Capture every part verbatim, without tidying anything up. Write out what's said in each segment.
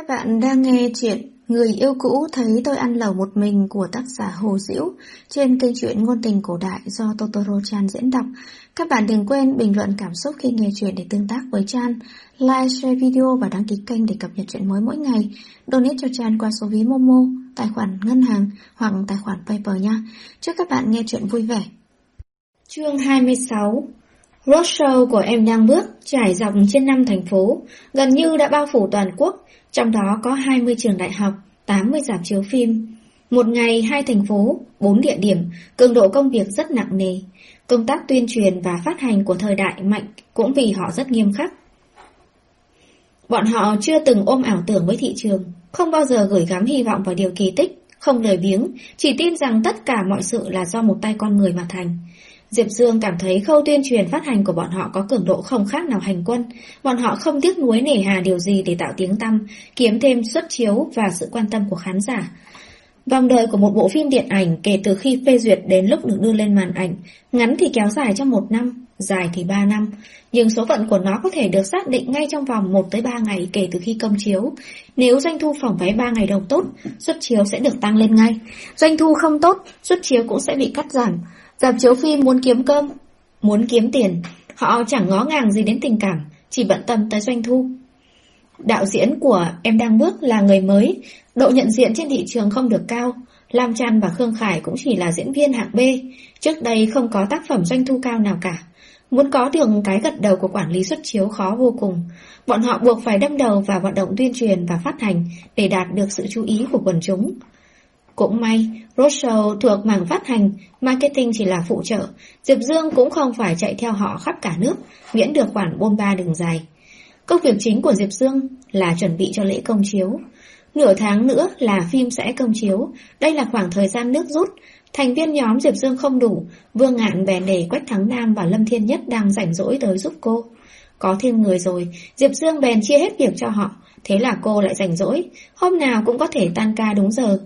Các bạn đang nghe chuyện Người yêu cũ thấy tôi ăn lẩu một mình của tác giả Hồ Dĩu trên kênh truyện ngôn tình cổ đại do Totoro Chan diễn đọc. Các bạn đừng quên bình luận cảm xúc khi nghe chuyện để tương tác với Chan, like, share video và đăng ký kênh để cập nhật chuyện mới mỗi ngày. Donate cho Chan qua số ví Momo, tài khoản ngân hàng hoặc tài khoản PayPal nha. Chúc các bạn nghe chuyện vui vẻ. Chương hai mươi sáu. Roadshow của Em Đang Bước trải dọc trên năm thành phố, gần như đã bao phủ toàn quốc, trong đó có hai mươi trường đại học, tám mươi rạp chiếu phim. Một ngày hai thành phố, bốn địa điểm, cường độ công việc rất nặng nề. Công tác tuyên truyền và phát hành của thời đại mạnh cũng vì họ rất nghiêm khắc. Bọn họ chưa từng ôm ảo tưởng với thị trường, không bao giờ gửi gắm hy vọng vào điều kỳ tích, không lười biếng, chỉ tin rằng tất cả mọi sự là do một tay con người mà thành. Diệp Dương cảm thấy khâu tuyên truyền phát hành của bọn họ có cường độ không khác nào hành quân. Bọn họ không tiếc nuối nề hà điều gì để tạo tiếng tăm, kiếm thêm suất chiếu và sự quan tâm của khán giả. Vòng đời của một bộ phim điện ảnh kể từ khi phê duyệt đến lúc được đưa lên màn ảnh, ngắn thì kéo dài trong một năm, dài thì ba năm. Nhưng số phận của nó có thể được xác định ngay trong vòng một tới ba ngày kể từ khi công chiếu. Nếu doanh thu phòng vé ba ngày đầu tốt, suất chiếu sẽ được tăng lên ngay. Doanh thu không tốt, suất chiếu cũng sẽ bị cắt giảm. Rạp chiếu phim muốn kiếm cơm, muốn kiếm tiền, họ chẳng ngó ngàng gì đến tình cảm, chỉ bận tâm tới doanh thu. Đạo diễn của Em Đang Bước là người mới, độ nhận diện trên thị trường không được cao. Lam Chan và Khương Khải cũng chỉ là diễn viên hạng B, trước đây không có tác phẩm doanh thu cao nào cả. Muốn có được cái gật đầu của quản lý suất chiếu khó vô cùng. Bọn họ buộc phải đâm đầu vào hoạt động tuyên truyền và phát hành để đạt được sự chú ý của quần chúng. Cũng may, roadshow thuộc mảng phát hành, marketing chỉ là phụ trợ. Diệp Dương cũng không phải chạy theo họ khắp cả nước, miễn được khoản bôn ba đường dài. Công việc chính của Diệp Dương là chuẩn bị cho lễ công chiếu. Nửa tháng nữa là phim sẽ công chiếu, đây là khoảng thời gian nước rút. Thành viên nhóm Diệp Dương không đủ, Vương Ngạn bèn để Quách Thắng Nam và Lâm Thiên Nhất đang rảnh rỗi tới giúp cô. Có thêm người rồi, Diệp Dương bèn chia hết việc cho họ, thế là cô lại rảnh rỗi, hôm nào cũng có thể tan ca đúng giờ.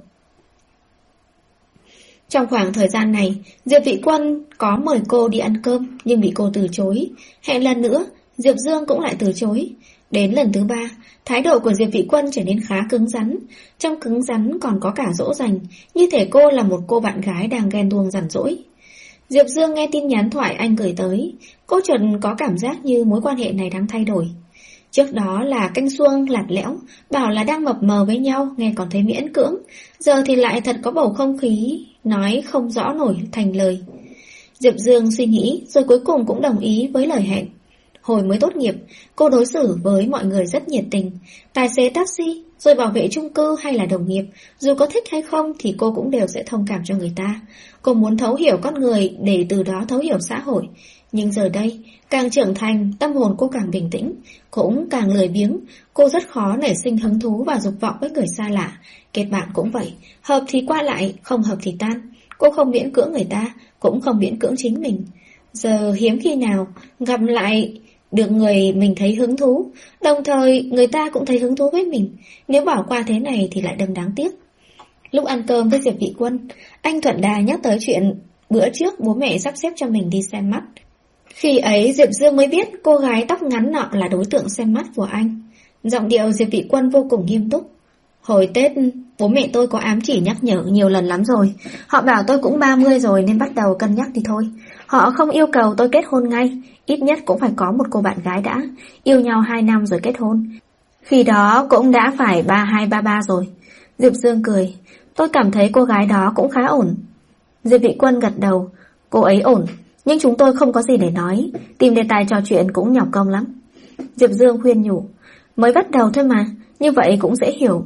Trong khoảng thời gian này, Diệp Vị Quân có mời cô đi ăn cơm nhưng bị cô từ chối. Hẹn lần nữa, Diệp Dương cũng lại từ chối. Đến lần thứ ba, thái độ của Diệp Vị Quân trở nên khá cứng rắn. Trong cứng rắn còn có cả dỗ dành, như thể cô là một cô bạn gái đang ghen tuông rảnh rỗi. Diệp Dương nghe tin nhắn thoại anh gửi tới, cô chợt có cảm giác như mối quan hệ này đang thay đổi. Trước đó là canh xuông lạt lẽo, bảo là đang mập mờ với nhau, nghe còn thấy miễn cưỡng. Giờ thì lại thật có bầu không khí, nói không rõ nổi thành lời. Diệp Dương suy nghĩ rồi cuối cùng cũng đồng ý với lời hẹn. Hồi mới tốt nghiệp, cô đối xử với mọi người rất nhiệt tình. Tài xế taxi, rồi bảo vệ chung cư hay là đồng nghiệp, dù có thích hay không thì cô cũng đều sẽ thông cảm cho người ta. Cô muốn thấu hiểu con người để từ đó thấu hiểu xã hội. Nhưng giờ đây, càng trưởng thành, tâm hồn cô càng bình tĩnh, cũng càng lười biếng. Cô rất khó nảy sinh hứng thú và dục vọng với người xa lạ. Kết bạn cũng vậy, hợp thì qua lại, không hợp thì tan. Cô không miễn cưỡng người ta, cũng không miễn cưỡng chính mình. Giờ hiếm khi nào gặp lại được người mình thấy hứng thú, đồng thời người ta cũng thấy hứng thú với mình. Nếu bỏ qua thế này thì lại đâm đáng tiếc. Lúc ăn cơm với Diệp Vị Quân, anh thuận đà nhắc tới chuyện bữa trước bố mẹ sắp xếp cho mình đi xem mắt. Khi ấy Diệp Dương mới biết cô gái tóc ngắn nọ là đối tượng xem mắt của anh. Giọng điệu Diệp Vị Quân vô cùng nghiêm túc. Hồi Tết, bố mẹ tôi có ám chỉ nhắc nhở nhiều lần lắm rồi. Họ bảo tôi cũng ba mươi rồi nên bắt đầu cân nhắc thì thôi. Họ không yêu cầu tôi kết hôn ngay, ít nhất cũng phải có một cô bạn gái đã. Yêu nhau hai năm rồi kết hôn. Khi đó cũng đã phải ba hai ba ba rồi. Diệp Dương cười. Tôi cảm thấy cô gái đó cũng khá ổn. Diệp Vị Quân gật đầu. Cô ấy ổn, nhưng chúng tôi không có gì để nói. Tìm đề tài trò chuyện cũng nhọc công lắm. Diệp Dương khuyên nhủ. Mới bắt đầu thôi mà, như vậy cũng dễ hiểu.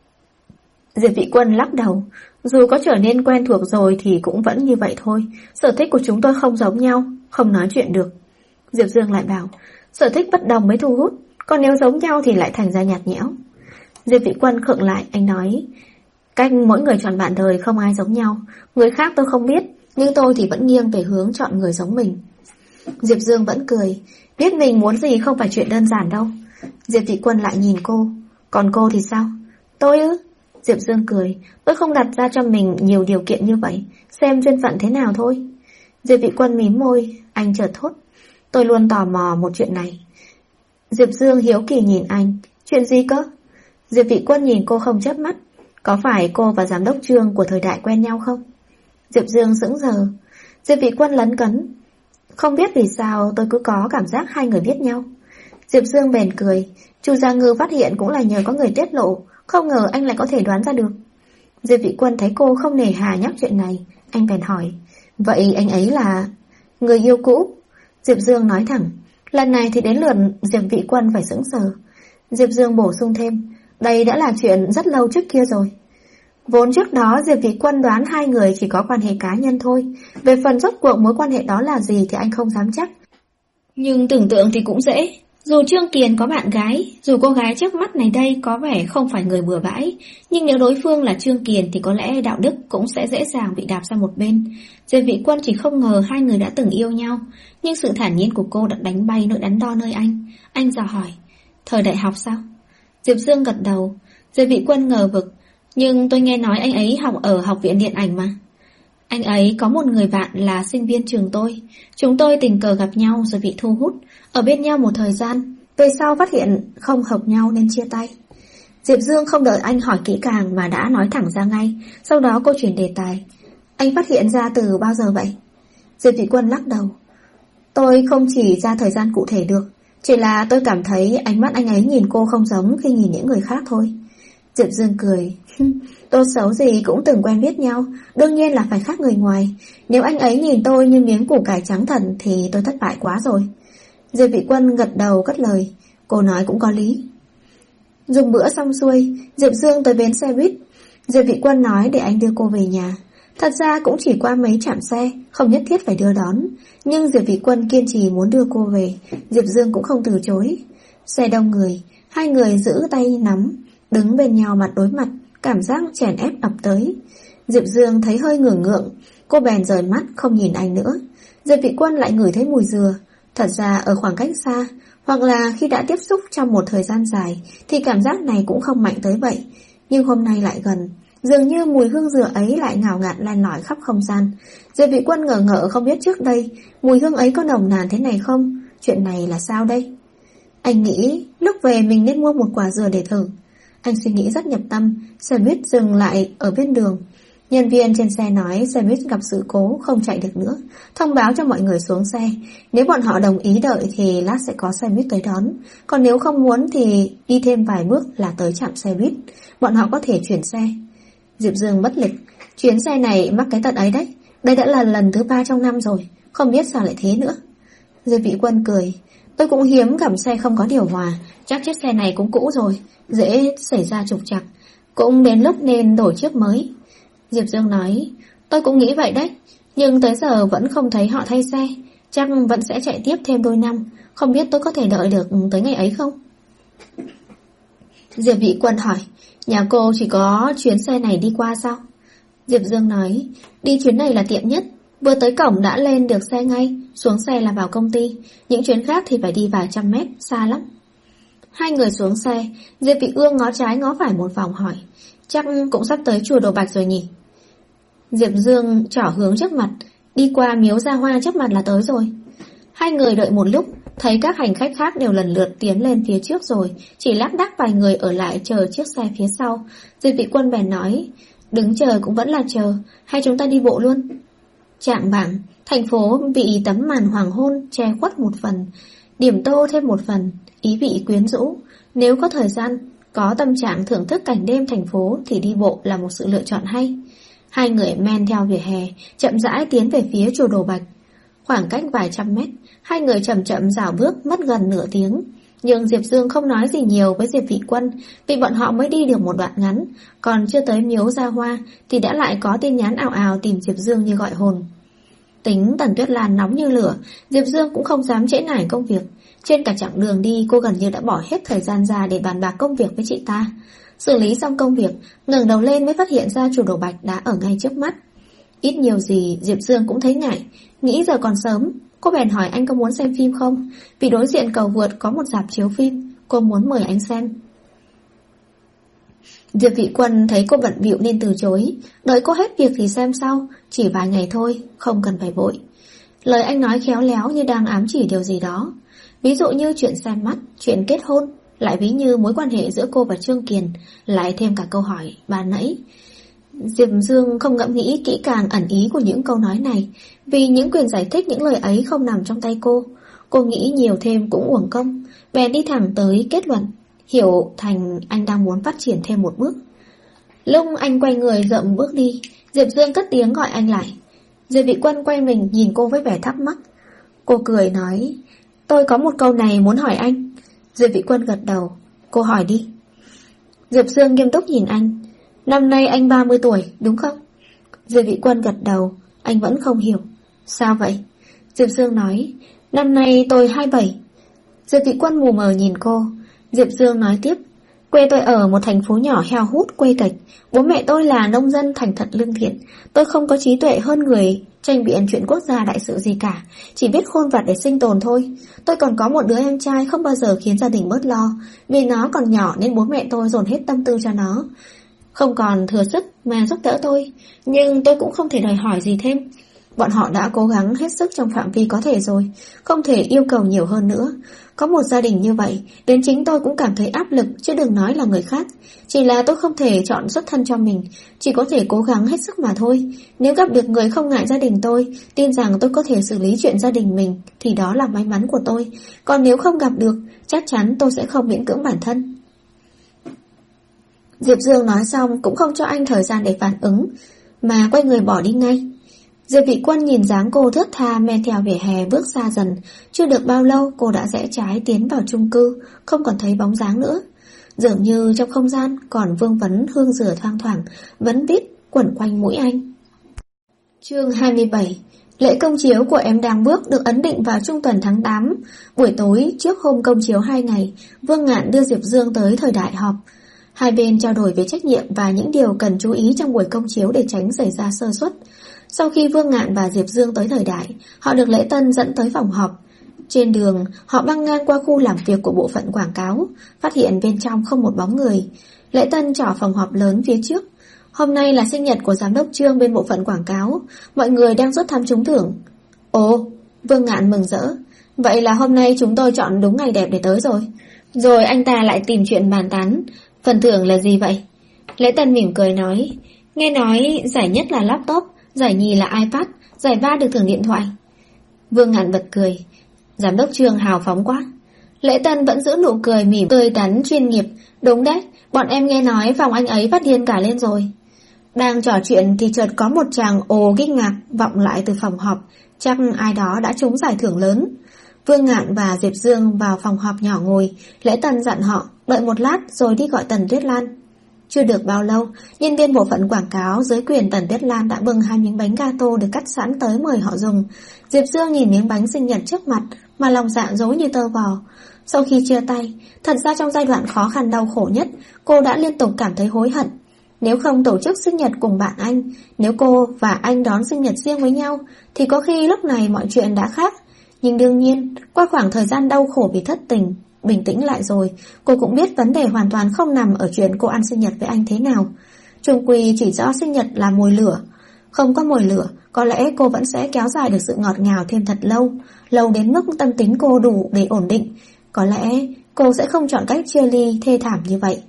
Diệp Vị Quân lắc đầu. Dù có trở nên quen thuộc rồi thì cũng vẫn như vậy thôi. Sở thích của chúng tôi không giống nhau, không nói chuyện được. Diệp Dương lại bảo. Sở thích bất đồng mới thu hút, còn nếu giống nhau thì lại thành ra nhạt nhẽo. Diệp Vị Quân khựng lại, anh nói. Cách mỗi người chọn bạn đời không ai giống nhau. Người khác tôi không biết, nhưng tôi thì vẫn nghiêng về hướng chọn người giống mình. Diệp Dương vẫn cười. Biết mình muốn gì không phải chuyện đơn giản đâu. Diệp Vị Quân lại nhìn cô. Còn cô thì sao? Tôi ư? Diệp Dương cười. Tôi không đặt ra cho mình nhiều điều kiện như vậy, xem duyên phận thế nào thôi. Diệp Vị Quân mím môi. Anh chợt thốt. Tôi luôn tò mò một chuyện này. Diệp Dương hiếu kỳ nhìn anh. Chuyện gì cơ? Diệp Vị Quân nhìn cô không chớp mắt. Có phải cô và giám đốc Trương của thời đại quen nhau không? Diệp Dương sững sờ. Diệp Vị Quân lấn cấn. Không biết vì sao tôi cứ có cảm giác hai người biết nhau. Diệp Dương bèn cười. Chu Gia Ngư phát hiện cũng là nhờ có người tiết lộ. Không ngờ anh lại có thể đoán ra được. Diệp Vị Quân thấy cô không nề hà nhắc chuyện này, anh bèn hỏi. Vậy anh ấy là... Người yêu cũ. Diệp Dương nói thẳng. Lần này thì đến lượt Diệp Vị Quân phải sững sờ. Diệp Dương bổ sung thêm. Đây đã là chuyện rất lâu trước kia rồi. Vốn trước đó Diệp Vị Quân đoán hai người chỉ có quan hệ cá nhân thôi. Về phần rốt cuộc mối quan hệ đó là gì thì anh không dám chắc. Nhưng tưởng tượng thì cũng dễ. Dù Trương Kiền có bạn gái, dù cô gái trước mắt này đây có vẻ không phải người bừa bãi, nhưng nếu đối phương là Trương Kiền thì có lẽ đạo đức cũng sẽ dễ dàng bị đạp sang một bên. Diệp Vị Quân chỉ không ngờ hai người đã từng yêu nhau, nhưng sự thản nhiên của cô đã đánh bay nỗi đắn đo nơi anh. Anh dò hỏi, thời đại học sao? Diệp Dương gật đầu. Diệp Vị Quân ngờ vực, nhưng tôi nghe nói anh ấy học ở học viện điện ảnh mà. Anh ấy có một người bạn là sinh viên trường tôi. Chúng tôi tình cờ gặp nhau rồi bị thu hút, ở bên nhau một thời gian. Về sau phát hiện không hợp nhau nên chia tay. Diệp Dương không đợi anh hỏi kỹ càng mà đã nói thẳng ra ngay. Sau đó cô chuyển đề tài. Anh phát hiện ra từ bao giờ vậy? Diệp Vị Quân lắc đầu. Tôi không chỉ ra thời gian cụ thể được, chỉ là tôi cảm thấy ánh mắt anh ấy nhìn cô không giống khi nhìn những người khác thôi. Diệp Dương cười. Tốt xấu gì cũng từng quen biết nhau, đương nhiên là phải khác người ngoài. Nếu anh ấy nhìn tôi như miếng củ cải trắng thần thì tôi thất bại quá rồi. Diệp Vị Quân gật đầu cất lời. Cô nói cũng có lý. Dùng bữa xong xuôi, Diệp Dương tới bến xe buýt. Diệp Vị Quân nói để anh đưa cô về nhà. Thật ra cũng chỉ qua mấy trạm xe, không nhất thiết phải đưa đón. Nhưng Diệp Vị Quân kiên trì muốn đưa cô về, Diệp Dương cũng không từ chối. Xe đông người, hai người giữ tay nắm, đứng bên nhau mặt đối mặt, cảm giác chèn ép ập tới. Diệp Dương thấy hơi ngửa ngượng, cô bèn rời mắt không nhìn anh nữa. Diệp Vị Quân lại ngửi thấy mùi dừa. Thật ra ở khoảng cách xa, hoặc là khi đã tiếp xúc trong một thời gian dài, thì cảm giác này cũng không mạnh tới vậy. Nhưng hôm nay lại gần, dường như mùi hương dừa ấy lại ngào ngạt len lỏi khắp không gian. Diệp Vị Quân ngờ ngợ không biết trước đây mùi hương ấy có nồng nàn thế này không. Chuyện này là sao đây? Anh nghĩ lúc về mình nên mua một quả dừa để thử. Anh suy nghĩ rất nhập tâm. Xe buýt dừng lại ở bên đường. Nhân viên trên xe nói xe buýt gặp sự cố không chạy được nữa, thông báo cho mọi người xuống xe. Nếu bọn họ đồng ý đợi thì lát sẽ có xe buýt tới đón, còn nếu không muốn thì đi thêm vài bước là tới trạm xe buýt. Bọn họ có thể chuyển xe. Diệp Dương bất lực. Chuyến xe này mắc cái tật ấy đấy. Đây đã là lần thứ ba trong năm rồi, không biết sao lại thế nữa. Diệp Vị Quân cười. Tôi cũng hiếm gặp xe không có điều hòa, chắc chiếc xe này cũng cũ rồi, dễ xảy ra trục trặc. Cũng đến lúc nên đổi chiếc mới. Diệp Dương nói, tôi cũng nghĩ vậy đấy, nhưng tới giờ vẫn không thấy họ thay xe. Chắc vẫn sẽ chạy tiếp thêm đôi năm. Không biết tôi có thể đợi được tới ngày ấy không? Diệp Vị Quân hỏi, nhà cô chỉ có chuyến xe này đi qua sao? Diệp Dương nói, đi chuyến này là tiện nhất. Vừa tới cổng đã lên được xe ngay, xuống xe là vào công ty. Những chuyến khác thì phải đi vài trăm mét, xa lắm. Hai người xuống xe, Diệp Vị Ương ngó trái ngó phải một vòng hỏi, chắc cũng sắp tới chùa Đồ Bạch rồi nhỉ? Diệp Dương trỏ hướng trước mặt, đi qua miếu Gia Hoa trước mặt là tới rồi. Hai người đợi một lúc, thấy các hành khách khác đều lần lượt tiến lên phía trước rồi, chỉ lác đác vài người ở lại chờ chiếc xe phía sau. Diệp Vị Quân bèn nói, đứng chờ cũng vẫn là chờ, hay chúng ta đi bộ luôn? Trạng vạng, thành phố bị tấm màn hoàng hôn che khuất một phần, điểm tô thêm một phần, ý vị quyến rũ. Nếu có thời gian, có tâm trạng thưởng thức cảnh đêm thành phố thì đi bộ là một sự lựa chọn hay. Hai người men theo vỉa hè, chậm rãi tiến về phía chùa Đồ Bạch. Khoảng cách vài trăm mét, hai người chậm chậm dạo bước mất gần nửa tiếng. Nhưng Diệp Dương không nói gì nhiều với Diệp Vị Quân, vì bọn họ mới đi được một đoạn ngắn, còn chưa tới miếu Gia Hoa thì đã lại có tin nhắn ào ào tìm Diệp Dương như gọi hồn. Tính Tần Tuyết Lan nóng như lửa, Diệp Dương cũng không dám trễ nải công việc. Trên cả chặng đường đi, cô gần như đã bỏ hết thời gian ra để bàn bạc công việc với chị ta. Xử lý xong công việc, ngẩng đầu lên mới phát hiện ra chùa Đồ Bạch đã ở ngay trước mắt. Ít nhiều gì Diệp Dương cũng thấy ngại, nghĩ giờ còn sớm. Cô bèn hỏi anh có muốn xem phim không, vì đối diện cầu vượt có một rạp chiếu phim, cô muốn mời anh xem. Diệp Vị Quân thấy cô bận bịu nên từ chối, đợi cô hết việc thì xem sau, chỉ vài ngày thôi, không cần phải vội. Lời anh nói khéo léo như đang ám chỉ điều gì đó, ví dụ như chuyện xem mắt, chuyện kết hôn. lại ví như mối quan hệ giữa cô và Trương Kiền, lại thêm cả câu hỏi ban nãy. Diệp Dương không ngẫm nghĩ kỹ càng ẩn ý của những câu nói này, vì những quyền giải thích những lời ấy không nằm trong tay cô. Cô nghĩ nhiều thêm cũng uổng công, bèn đi thẳng tới kết luận, hiểu thành anh đang muốn phát triển thêm một bước. Lúc anh quay người dậm bước đi, Diệp Dương cất tiếng gọi anh lại. Diệp Vị Quân quay mình nhìn cô với vẻ thắc mắc. Cô cười nói, tôi có một câu này muốn hỏi anh. Diệp Vị Quân gật đầu, cô hỏi đi. Diệp Dương nghiêm túc nhìn anh. Năm nay anh ba mươi tuổi, đúng không? Diệp Vị Quân gật đầu, anh vẫn không hiểu. Sao vậy? Diệp Dương nói, năm nay tôi hai mươi bảy. Diệp Vị Quân mù mờ nhìn cô. Diệp Dương nói tiếp, quê tôi ở một thành phố nhỏ heo hút quê cạch. Bố mẹ tôi là nông dân thành thật lương thiện. Tôi không có trí tuệ hơn người tranh biện chuyện quốc gia đại sự gì cả, chỉ biết khôn vặt để sinh tồn thôi. Tôi còn có một đứa em trai không bao giờ khiến gia đình bớt lo. Vì nó còn nhỏ nên bố mẹ tôi dồn hết tâm tư cho nó, không còn thừa sức mà giúp đỡ tôi. Nhưng tôi cũng không thể đòi hỏi gì thêm. Bọn họ đã cố gắng hết sức trong phạm vi có thể rồi, không thể yêu cầu nhiều hơn nữa. Có một gia đình như vậy, đến chính tôi cũng cảm thấy áp lực, chứ đừng nói là người khác. Chỉ là tôi không thể chọn xuất thân cho mình, chỉ có thể cố gắng hết sức mà thôi. Nếu gặp được người không ngại gia đình tôi, tin rằng tôi có thể xử lý chuyện gia đình mình, thì đó là may mắn của tôi. Còn nếu không gặp được, chắc chắn tôi sẽ không miễn cưỡng bản thân. Diệp Dương nói xong cũng không cho anh thời gian để phản ứng, mà quay người bỏ đi ngay. Diệp Vị Quân nhìn dáng cô thướt tha men theo vỉa hè bước xa dần. Chưa được bao lâu cô đã rẽ trái tiến vào chung cư, không còn thấy bóng dáng nữa. Dường như trong không gian còn vương vấn hương dừa thoang thoảng, vẫn biết quẩn quanh mũi anh. Chương hai mươi bảy. Lễ công chiếu của Em Đang Bước được ấn định vào trung tuần tháng tám. Buổi tối trước hôm công chiếu hai ngày, Vương Ngạn đưa Diệp Dương tới thời đại họp. Hai bên trao đổi về trách nhiệm và những điều cần chú ý trong buổi công chiếu để tránh xảy ra sơ suất. Sau khi Vương Ngạn và Diệp Dương tới thời đại, họ được lễ tân dẫn tới phòng họp. Trên đường, họ băng ngang qua khu làm việc của bộ phận quảng cáo, phát hiện bên trong không một bóng người. Lễ tân trỏ phòng họp lớn phía trước. Hôm nay là sinh nhật của giám đốc Trương bên bộ phận quảng cáo, mọi người đang rút thăm trúng thưởng. Ồ, Vương Ngạn mừng rỡ. Vậy là hôm nay chúng tôi chọn đúng ngày đẹp để tới rồi. Rồi anh ta lại tìm chuyện bàn tán. Phần thưởng là gì vậy? Lễ tân mỉm cười nói, nghe nói giải nhất là laptop, giải nhì là iPad, giải ba được thưởng điện thoại. Vương Ngạn bật cười. Giám đốc Trương hào phóng quá. Lễ tân vẫn giữ nụ cười mỉm tươi tắn chuyên nghiệp. Đúng đấy, bọn em nghe nói phòng anh ấy phát điên cả lên rồi. Đang trò chuyện thì chợt có một tràng ồ kinh ngạc vọng lại từ phòng họp. Chắc ai đó đã trúng giải thưởng lớn. Vương Ngạn và Diệp Dương vào phòng họp nhỏ ngồi. Lễ tân dặn họ đợi một lát rồi đi gọi Tần Tuyết Lan. Chưa được bao lâu, nhân viên bộ phận quảng cáo dưới quyền Tần Tuyết Lan đã bưng hai miếng bánh gato được cắt sẵn tới mời họ dùng. Diệp Dương nhìn miếng bánh sinh nhật trước mặt mà lòng dạ dối như tơ vò. Sau khi chia tay, thật ra trong giai đoạn khó khăn đau khổ nhất, cô đã liên tục cảm thấy hối hận. Nếu không tổ chức sinh nhật cùng bạn anh, nếu cô và anh đón sinh nhật riêng với nhau, thì có khi lúc này mọi chuyện đã khác. Nhưng đương nhiên, qua khoảng thời gian đau khổ vì thất tình, bình tĩnh lại rồi, cô cũng biết vấn đề hoàn toàn không nằm ở chuyện cô ăn sinh nhật với anh thế nào. Chung quy chỉ do sinh nhật là mồi lửa. Không có mồi lửa, có lẽ cô vẫn sẽ kéo dài được sự ngọt ngào thêm thật lâu, lâu đến mức tâm tính cô đủ để ổn định. Có lẽ cô sẽ không chọn cách chia ly thê thảm như vậy.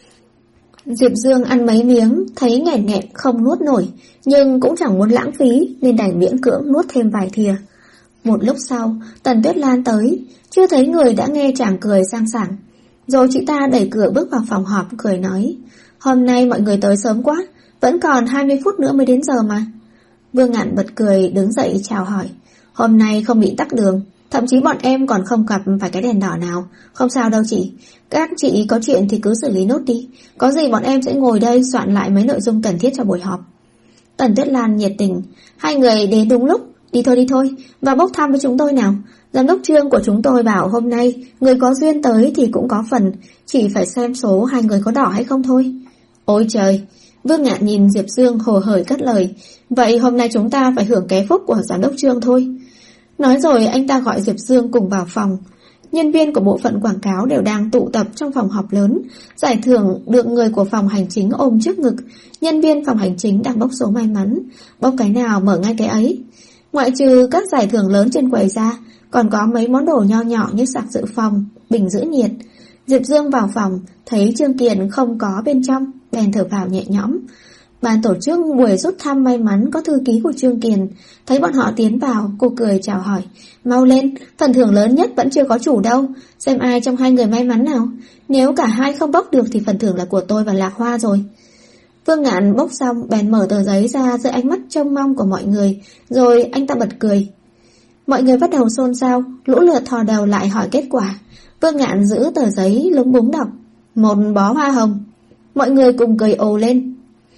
Diệp Dương ăn mấy miếng, thấy nghẹn nghẹn không nuốt nổi, nhưng cũng chẳng muốn lãng phí nên đành miễn cưỡng nuốt thêm vài thìa. Một lúc sau, Tần Tuyết Lan tới, chưa thấy người đã nghe chàng cười sang sảng. Rồi chị ta đẩy cửa bước vào phòng họp cười nói, hôm nay mọi người tới sớm quá, vẫn còn hai mươi phút nữa mới đến giờ mà. Vương Ngạn bật cười đứng dậy chào hỏi, hôm nay không bị tắc đường, thậm chí bọn em còn không gặp phải cái đèn đỏ nào. Không sao đâu chị, các chị có chuyện thì cứ xử lý nốt đi, có gì bọn em sẽ ngồi đây soạn lại mấy nội dung cần thiết cho buổi họp. Tần Tuyết Lan nhiệt tình, hai người đến đúng lúc. Đi thôi đi thôi, vào bốc thăm với chúng tôi nào. Giám đốc Trương của chúng tôi bảo hôm nay người có duyên tới thì cũng có phần, chỉ phải xem số hai người có đỏ hay không thôi. Ôi trời, Vương Ngạn nhìn Diệp Dương hồ hởi cất lời, vậy hôm nay chúng ta phải hưởng ké phúc của giám đốc Trương thôi. Nói rồi anh ta gọi Diệp Dương cùng vào phòng. Nhân viên của bộ phận quảng cáo đều đang tụ tập trong phòng họp lớn. Giải thưởng được người của phòng hành chính ôm trước ngực. Nhân viên phòng hành chính đang bốc số may mắn, bốc cái nào mở ngay cái ấy. Ngoại trừ các giải thưởng lớn trên quầy ra, còn có mấy món đồ nho nhỏ như sạc dự phòng, bình giữ nhiệt. Diệp Dương vào phòng, thấy Trương Kiền không có bên trong, bèn thở phào nhẹ nhõm. Ban tổ chức buổi rút thăm may mắn có thư ký của Trương Kiền, thấy bọn họ tiến vào, cô cười chào hỏi. Mau lên, phần thưởng lớn nhất vẫn chưa có chủ đâu, xem ai trong hai người may mắn nào. Nếu cả hai không bốc được thì phần thưởng là của tôi và Lạc Hoa rồi. Vương Ngạn bốc xong, bèn mở tờ giấy ra dưới ánh mắt trông mong của mọi người, rồi anh ta bật cười. Mọi người bắt đầu xôn xao, lũ lượt thò đầu lại hỏi kết quả. Vương Ngạn giữ tờ giấy lúng búng đọc. Một bó hoa hồng. Mọi người cùng cười ồ lên.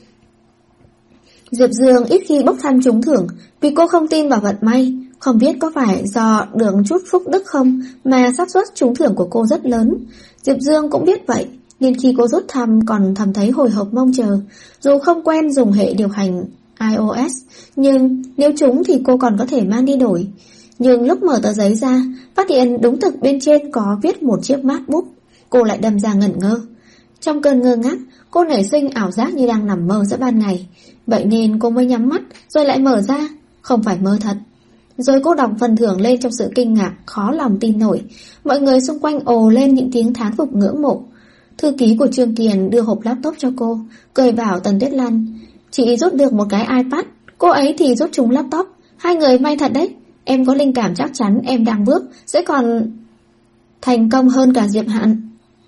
Diệp Dương ít khi bốc thăm trúng thưởng vì cô không tin vào vận may. Không biết có phải do được chút phúc đức không mà xác suất trúng thưởng của cô rất lớn. Diệp Dương cũng biết vậy, nên khi cô rút thăm còn thầm thấy hồi hộp mong chờ. Dù không quen dùng hệ điều hành iOS, nhưng nếu trúng thì cô còn có thể mang đi đổi. Nhưng lúc mở tờ giấy ra, phát hiện đúng thực bên trên có viết một chiếc MacBook. Cô lại đâm ra ngẩn ngơ. Trong cơn ngơ ngác, cô nảy sinh ảo giác như đang nằm mơ giữa ban ngày. Vậy nên cô mới nhắm mắt, rồi lại mở ra. Không phải mơ thật. Rồi cô đọc phần thưởng lên trong sự kinh ngạc, khó lòng tin nổi. Mọi người xung quanh ồ lên những tiếng thán phục ngưỡng mộ. Thư ký của Trương Kiền đưa hộp laptop cho cô, cười bảo Tần Tuyết Lan. Chị rút được một cái iPad, cô ấy thì rút trúng laptop. Hai người may thật đấy. Em có linh cảm chắc chắn em đang bước sẽ còn thành công hơn cả Diệp Hạn.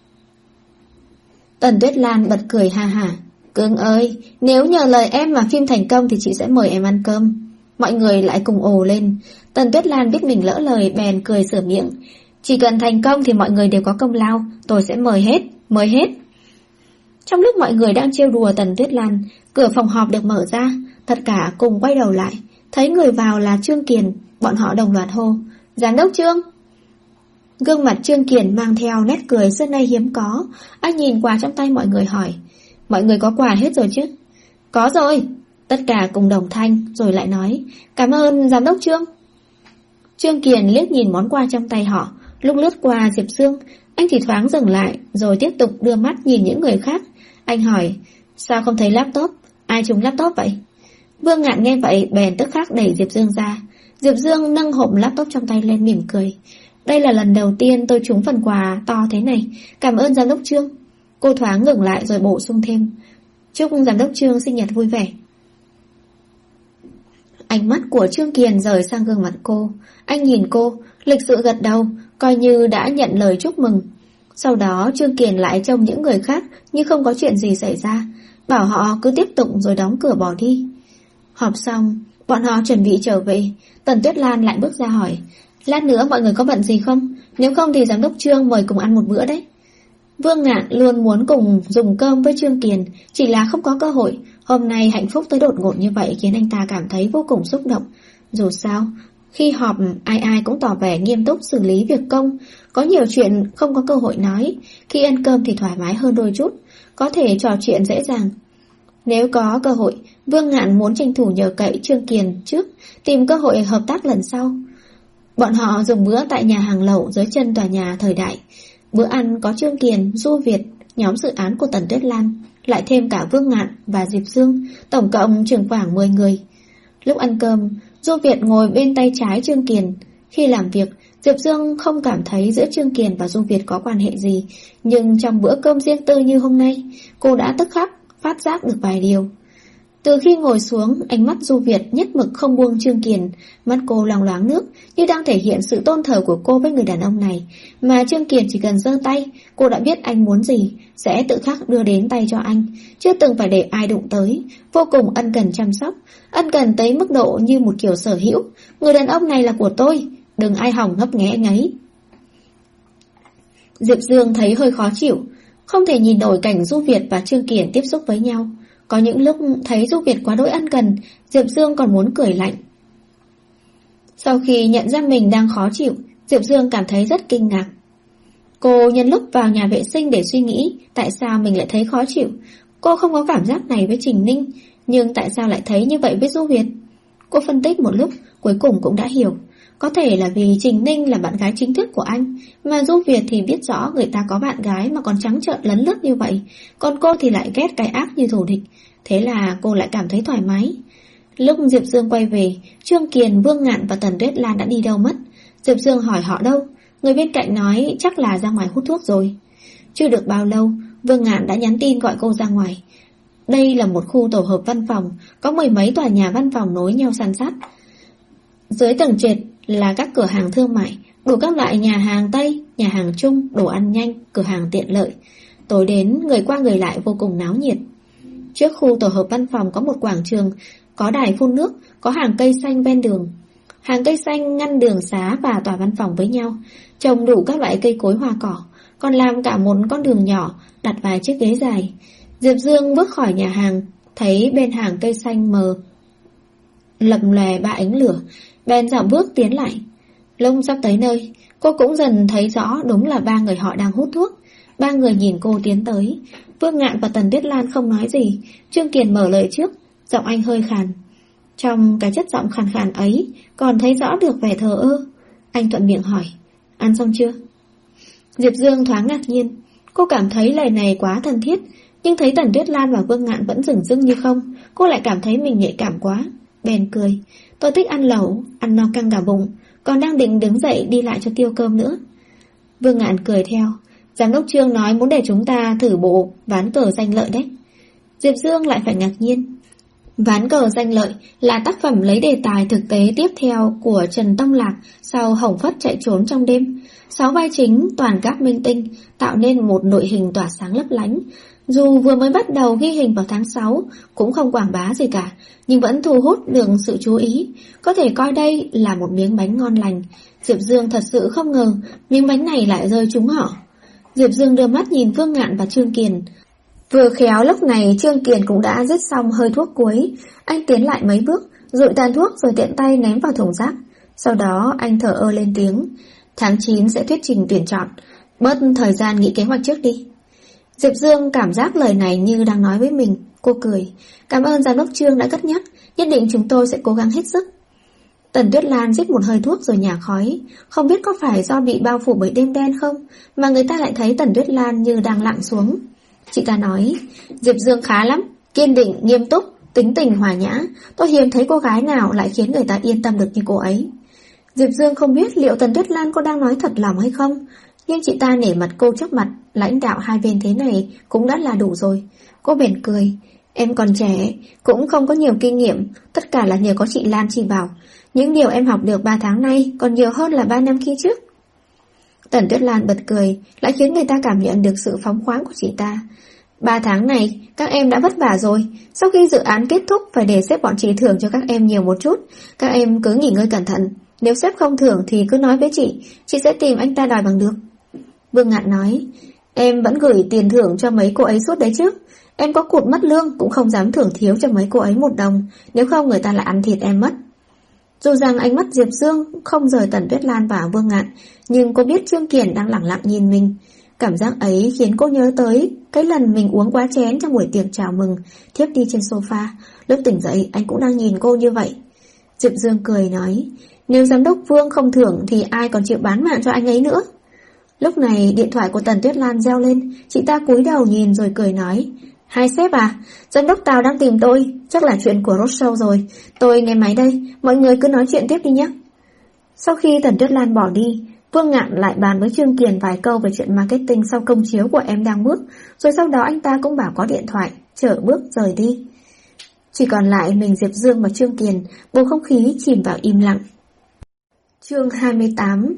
Tần Tuyết Lan bật cười ha hả. Cưng ơi, nếu nhờ lời em mà phim thành công thì chị sẽ mời em ăn cơm. Mọi người lại cùng ồ lên. Tần Tuyết Lan biết mình lỡ lời bèn cười sửa miệng. Chỉ cần thành công thì mọi người đều có công lao, tôi sẽ mời hết, mời hết. Trong lúc mọi người đang trêu đùa Tần Tuyết Lan, cửa phòng họp được mở ra, tất cả cùng quay đầu lại. Thấy người vào là Trương Kiền, bọn họ đồng loạt hô. Giám đốc Trương. Gương mặt Trương Kiền mang theo nét cười xưa nay hiếm có. Anh nhìn quà trong tay mọi người hỏi. Mọi người có quà hết rồi chứ? Có rồi. Tất cả cùng đồng thanh, rồi lại nói. Cảm ơn giám đốc Trương. Trương Kiền liếc nhìn món quà trong tay họ. Lúc lướt qua Diệp Dương, anh thì thoáng dừng lại, rồi tiếp tục đưa mắt nhìn những người khác. Anh hỏi. Sao không thấy laptop? Ai trúng laptop vậy? Vương Ngạn nghe vậy bèn tức khắc đẩy Diệp Dương ra. Diệp Dương nâng hộp laptop trong tay lên mỉm cười. Đây là lần đầu tiên tôi trúng phần quà to thế này. Cảm ơn giám đốc Trương. Cô thoáng ngừng lại rồi bổ sung thêm. Chúc giám đốc Trương sinh nhật vui vẻ. Ánh mắt của Trương Kiền rời sang gương mặt cô. Anh nhìn cô, lịch sự gật đầu, coi như đã nhận lời chúc mừng. Sau đó Trương Kiền lại trông những người khác như không có chuyện gì xảy ra, bảo họ cứ tiếp tục rồi đóng cửa bỏ đi. Họp xong, bọn họ chuẩn bị trở về. Tần Tuyết Lan lại bước ra hỏi. Lát nữa mọi người có bận gì không? Nếu không thì giám đốc Trương mời cùng ăn một bữa đấy. Vương Ngạn luôn muốn cùng dùng cơm với Trương Kiền, chỉ là không có cơ hội. Hôm nay hạnh phúc tới đột ngột như vậy khiến anh ta cảm thấy vô cùng xúc động. Dù sao, khi họp ai ai cũng tỏ vẻ nghiêm túc xử lý việc công. Có nhiều chuyện không có cơ hội nói. Khi ăn cơm thì thoải mái hơn đôi chút, có thể trò chuyện dễ dàng. Nếu có cơ hội, Vương Ngạn muốn tranh thủ nhờ cậy Trương Kiền trước, tìm cơ hội hợp tác lần sau. Bọn họ dùng bữa tại nhà hàng lẩu dưới chân tòa nhà thời đại. Bữa ăn có Trương Kiền, Du Việt, nhóm dự án của Tần Tuyết Lan, lại thêm cả Vương Ngạn và Diệp Dương, tổng cộng chừng khoảng mười người. Lúc ăn cơm, Du Việt ngồi bên tay trái Trương Kiền. Khi làm việc, Diệp Dương không cảm thấy giữa Trương Kiền và Du Việt có quan hệ gì, nhưng trong bữa cơm riêng tư như hôm nay, cô đã tức khắc phát giác được vài điều. Từ khi ngồi xuống, ánh mắt Du Việt nhất mực không buông Trương Kiền, mắt cô loang loáng nước, như đang thể hiện sự tôn thờ của cô với người đàn ông này. Mà Trương Kiền chỉ cần giơ tay, cô đã biết anh muốn gì, sẽ tự khắc đưa đến tay cho anh, chưa từng phải để ai đụng tới, vô cùng ân cần chăm sóc, ân cần tới mức độ như một kiểu sở hữu. Người đàn ông này là của tôi, đừng ai hỏng ngấp nghé anh ấy. Diệp Dương thấy hơi khó chịu, không thể nhìn nổi cảnh Du Việt và Trương Kiền tiếp xúc với nhau. Có những lúc thấy Du Việt quá đỗi ân cần, Diệp Dương còn muốn cười lạnh. Sau khi nhận ra mình đang khó chịu, Diệp Dương cảm thấy rất kinh ngạc. Cô nhân lúc vào nhà vệ sinh để suy nghĩ tại sao mình lại thấy khó chịu. Cô không có cảm giác này với Trình Ninh, nhưng tại sao lại thấy như vậy với Du Việt? Cô phân tích một lúc, cuối cùng cũng đã hiểu. Có thể là vì Trình Ninh là bạn gái chính thức của anh, mà Du Việt thì biết rõ người ta có bạn gái mà còn trắng trợn lấn lướt như vậy, còn cô thì lại ghét cái ác như thù địch. Thế là cô lại cảm thấy thoải mái. Lúc Diệp Dương quay về, Trương Kiền, Vương Ngạn và Tần Tuyết Lan đã đi đâu mất. Diệp Dương hỏi họ đâu. Người bên cạnh nói chắc là ra ngoài hút thuốc rồi. Chưa được bao lâu, Vương Ngạn đã nhắn tin gọi cô ra ngoài. Đây là một khu tổ hợp văn phòng, có mười mấy tòa nhà văn phòng nối nhau san sát. Dưới tầng trệt là các cửa hàng thương mại, đủ các loại nhà hàng Tây, nhà hàng Trung, đồ ăn nhanh, cửa hàng tiện lợi. Tối đến, người qua người lại vô cùng náo nhiệt. Trước khu tổ hợp văn phòng có một quảng trường, có đài phun nước, có hàng cây xanh ven đường. Hàng cây xanh ngăn đường xá và tòa văn phòng với nhau, trồng đủ các loại cây cối hoa cỏ, còn làm cả một con đường nhỏ, đặt vài chiếc ghế dài. Diệp Dương bước khỏi nhà hàng, thấy bên hàng cây xanh mờ lập lòe ba ánh lửa, bèn dạo bước tiến lại. Lúc sắp tới nơi, cô cũng dần thấy rõ đúng là ba người họ đang hút thuốc. Ba người nhìn cô tiến tới. Vương Ngạn và Tần Tuyết Lan không nói gì. Trương Kiền mở lời trước, giọng anh hơi khàn. Trong cái chất giọng khàn khàn ấy còn thấy rõ được vẻ thờ ơ. Anh thuận miệng hỏi, ăn xong chưa? Diệp Dương thoáng ngạc nhiên. Cô cảm thấy lời này quá thân thiết, nhưng thấy Tần Tuyết Lan và Vương Ngạn vẫn dửng dưng như không, cô lại cảm thấy mình nhạy cảm quá. Bèn cười, tôi thích ăn lẩu, ăn no căng cả bụng, còn đang định đứng dậy đi lại cho tiêu cơm nữa. Vương Ngạn cười theo, giám đốc Trương nói muốn để chúng ta thử bộ ván cờ danh lợi đấy. Diệp Dương lại phải ngạc nhiên. Ván cờ danh lợi là tác phẩm lấy đề tài thực tế tiếp theo của Trần Tông Lạc sau Hồng Phất chạy trốn trong đêm. Sáu vai chính toàn các minh tinh tạo nên một nội hình tỏa sáng lấp lánh. Dù vừa mới bắt đầu ghi hình vào tháng sáu, cũng không quảng bá gì cả, nhưng vẫn thu hút được sự chú ý. Có thể coi đây là một miếng bánh ngon lành. Diệp Dương thật sự không ngờ miếng bánh này lại rơi trúng họ. Diệp Dương đưa mắt nhìn Vương Ngạn và Trương Kiền. Vừa khéo lúc này Trương Kiền cũng đã rít xong hơi thuốc cuối. Anh tiến lại mấy bước, dụi tàn thuốc rồi tiện tay ném vào thùng rác. Sau đó anh thở ơ lên tiếng, tháng chín sẽ thuyết trình tuyển chọn, bớt thời gian nghĩ kế hoạch trước đi. Diệp Dương cảm giác lời này như đang nói với mình. Cô cười, cảm ơn giám đốc Trương đã cất nhắc, nhất định chúng tôi sẽ cố gắng hết sức. Tần Tuyết Lan rít một hơi thuốc rồi nhả khói. Không biết có phải do bị bao phủ bởi đêm đen không, mà người ta lại thấy Tần Tuyết Lan như đang lặng xuống. Chị ta nói, Diệp Dương khá lắm, kiên định, nghiêm túc, tính tình hòa nhã. Tôi hiếm thấy cô gái nào lại khiến người ta yên tâm được như cô ấy. Diệp Dương không biết liệu Tần Tuyết Lan có đang nói thật lòng hay không, nhưng chị ta nể mặt cô trước mặt lãnh đạo hai bên thế này cũng đã là đủ rồi. Cô bèn cười, em còn trẻ, cũng không có nhiều kinh nghiệm, tất cả là nhờ có chị Lan chỉ bảo. Những điều em học được ba tháng nay còn nhiều hơn là ba năm khi trước. Tần Tuyết Lan bật cười, lại khiến người ta cảm nhận được sự phóng khoáng của chị ta. Ba tháng này, các em đã vất vả rồi. Sau khi dự án kết thúc, phải để sếp bọn chị thưởng cho các em nhiều một chút. Các em cứ nghỉ ngơi cẩn thận. Nếu sếp không thưởng thì cứ nói với chị, chị sẽ tìm anh ta đòi bằng được. Vương Ngạn nói, em vẫn gửi tiền thưởng cho mấy cô ấy suốt đấy chứ. Em có cụt mất lương cũng không dám thưởng thiếu cho mấy cô ấy một đồng, nếu không người ta lại ăn thịt em mất. Dù rằng ánh mắt Diệp Dương không rời Tần Tuyết Lan và Vương Ngạn, nhưng cô biết Trương Kiền đang lẳng lặng nhìn mình. Cảm giác ấy khiến cô nhớ tới cái lần mình uống quá chén trong buổi tiệc chào mừng, thiếp đi trên sofa. Lúc tỉnh dậy anh cũng đang nhìn cô như vậy. Diệp Dương cười nói, nếu giám đốc Vương không thưởng thì ai còn chịu bán mạng cho anh ấy nữa. Lúc này điện thoại của Tần Tuyết Lan reo lên, chị ta cúi đầu nhìn rồi cười nói, hai sếp à, giám đốc Tào đang tìm tôi, chắc là chuyện của Roadshow rồi. Tôi nghe máy đây, mọi người cứ nói chuyện tiếp đi nhé. Sau khi Tần Tuyết Lan bỏ đi, Vương Ngạn lại bàn với Trương Kiền vài câu về chuyện marketing sau công chiếu của Em Đang Bước, rồi sau đó anh ta cũng bảo có điện thoại, chở bước rời đi. Chỉ còn lại mình Diệp Dương và Trương Kiền, bầu không khí chìm vào im lặng. Chương hai mươi tám.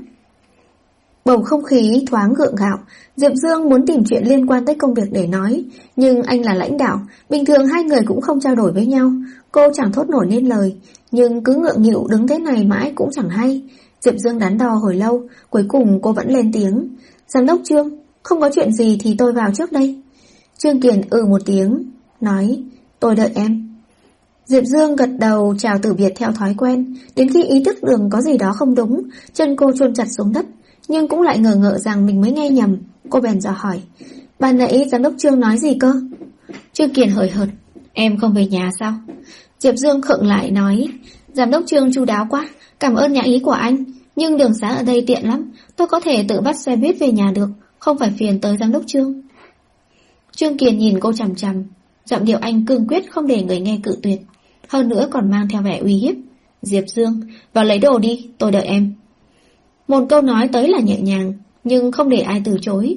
Bầu không khí thoáng gượng gạo. Diệp Dương muốn tìm chuyện liên quan tới công việc để nói, nhưng anh là lãnh đạo, bình thường hai người cũng không trao đổi với nhau. Cô chẳng thốt nổi nên lời, nhưng cứ ngượng nghịu đứng thế này mãi cũng chẳng hay. Diệp Dương đắn đo hồi lâu, cuối cùng cô vẫn lên tiếng, giám đốc Trương, không có chuyện gì thì tôi vào trước đây. Trương Kiền ừ một tiếng, nói, tôi đợi em. Diệp Dương gật đầu chào từ biệt theo thói quen, đến khi ý thức được có gì đó không đúng, chân cô chôn chặt xuống đất, nhưng cũng lại ngờ ngợ rằng mình mới nghe nhầm. Cô bèn dò hỏi, ban nãy giám đốc Trương nói gì cơ? Trương Kiền hời hợt, em không về nhà sao? Diệp Dương khựng lại nói, giám đốc Trương chu đáo quá, cảm ơn nhã ý của anh, nhưng đường xá ở đây tiện lắm, tôi có thể tự bắt xe buýt về nhà được, không phải phiền tới giám đốc Trương. Trương Kiền nhìn cô chằm chằm, giọng điệu anh cương quyết không để người nghe cự tuyệt, hơn nữa còn mang theo vẻ uy hiếp. Diệp Dương, vào lấy đồ đi, tôi đợi em. Một câu nói tới là nhẹ nhàng, nhưng không để ai từ chối.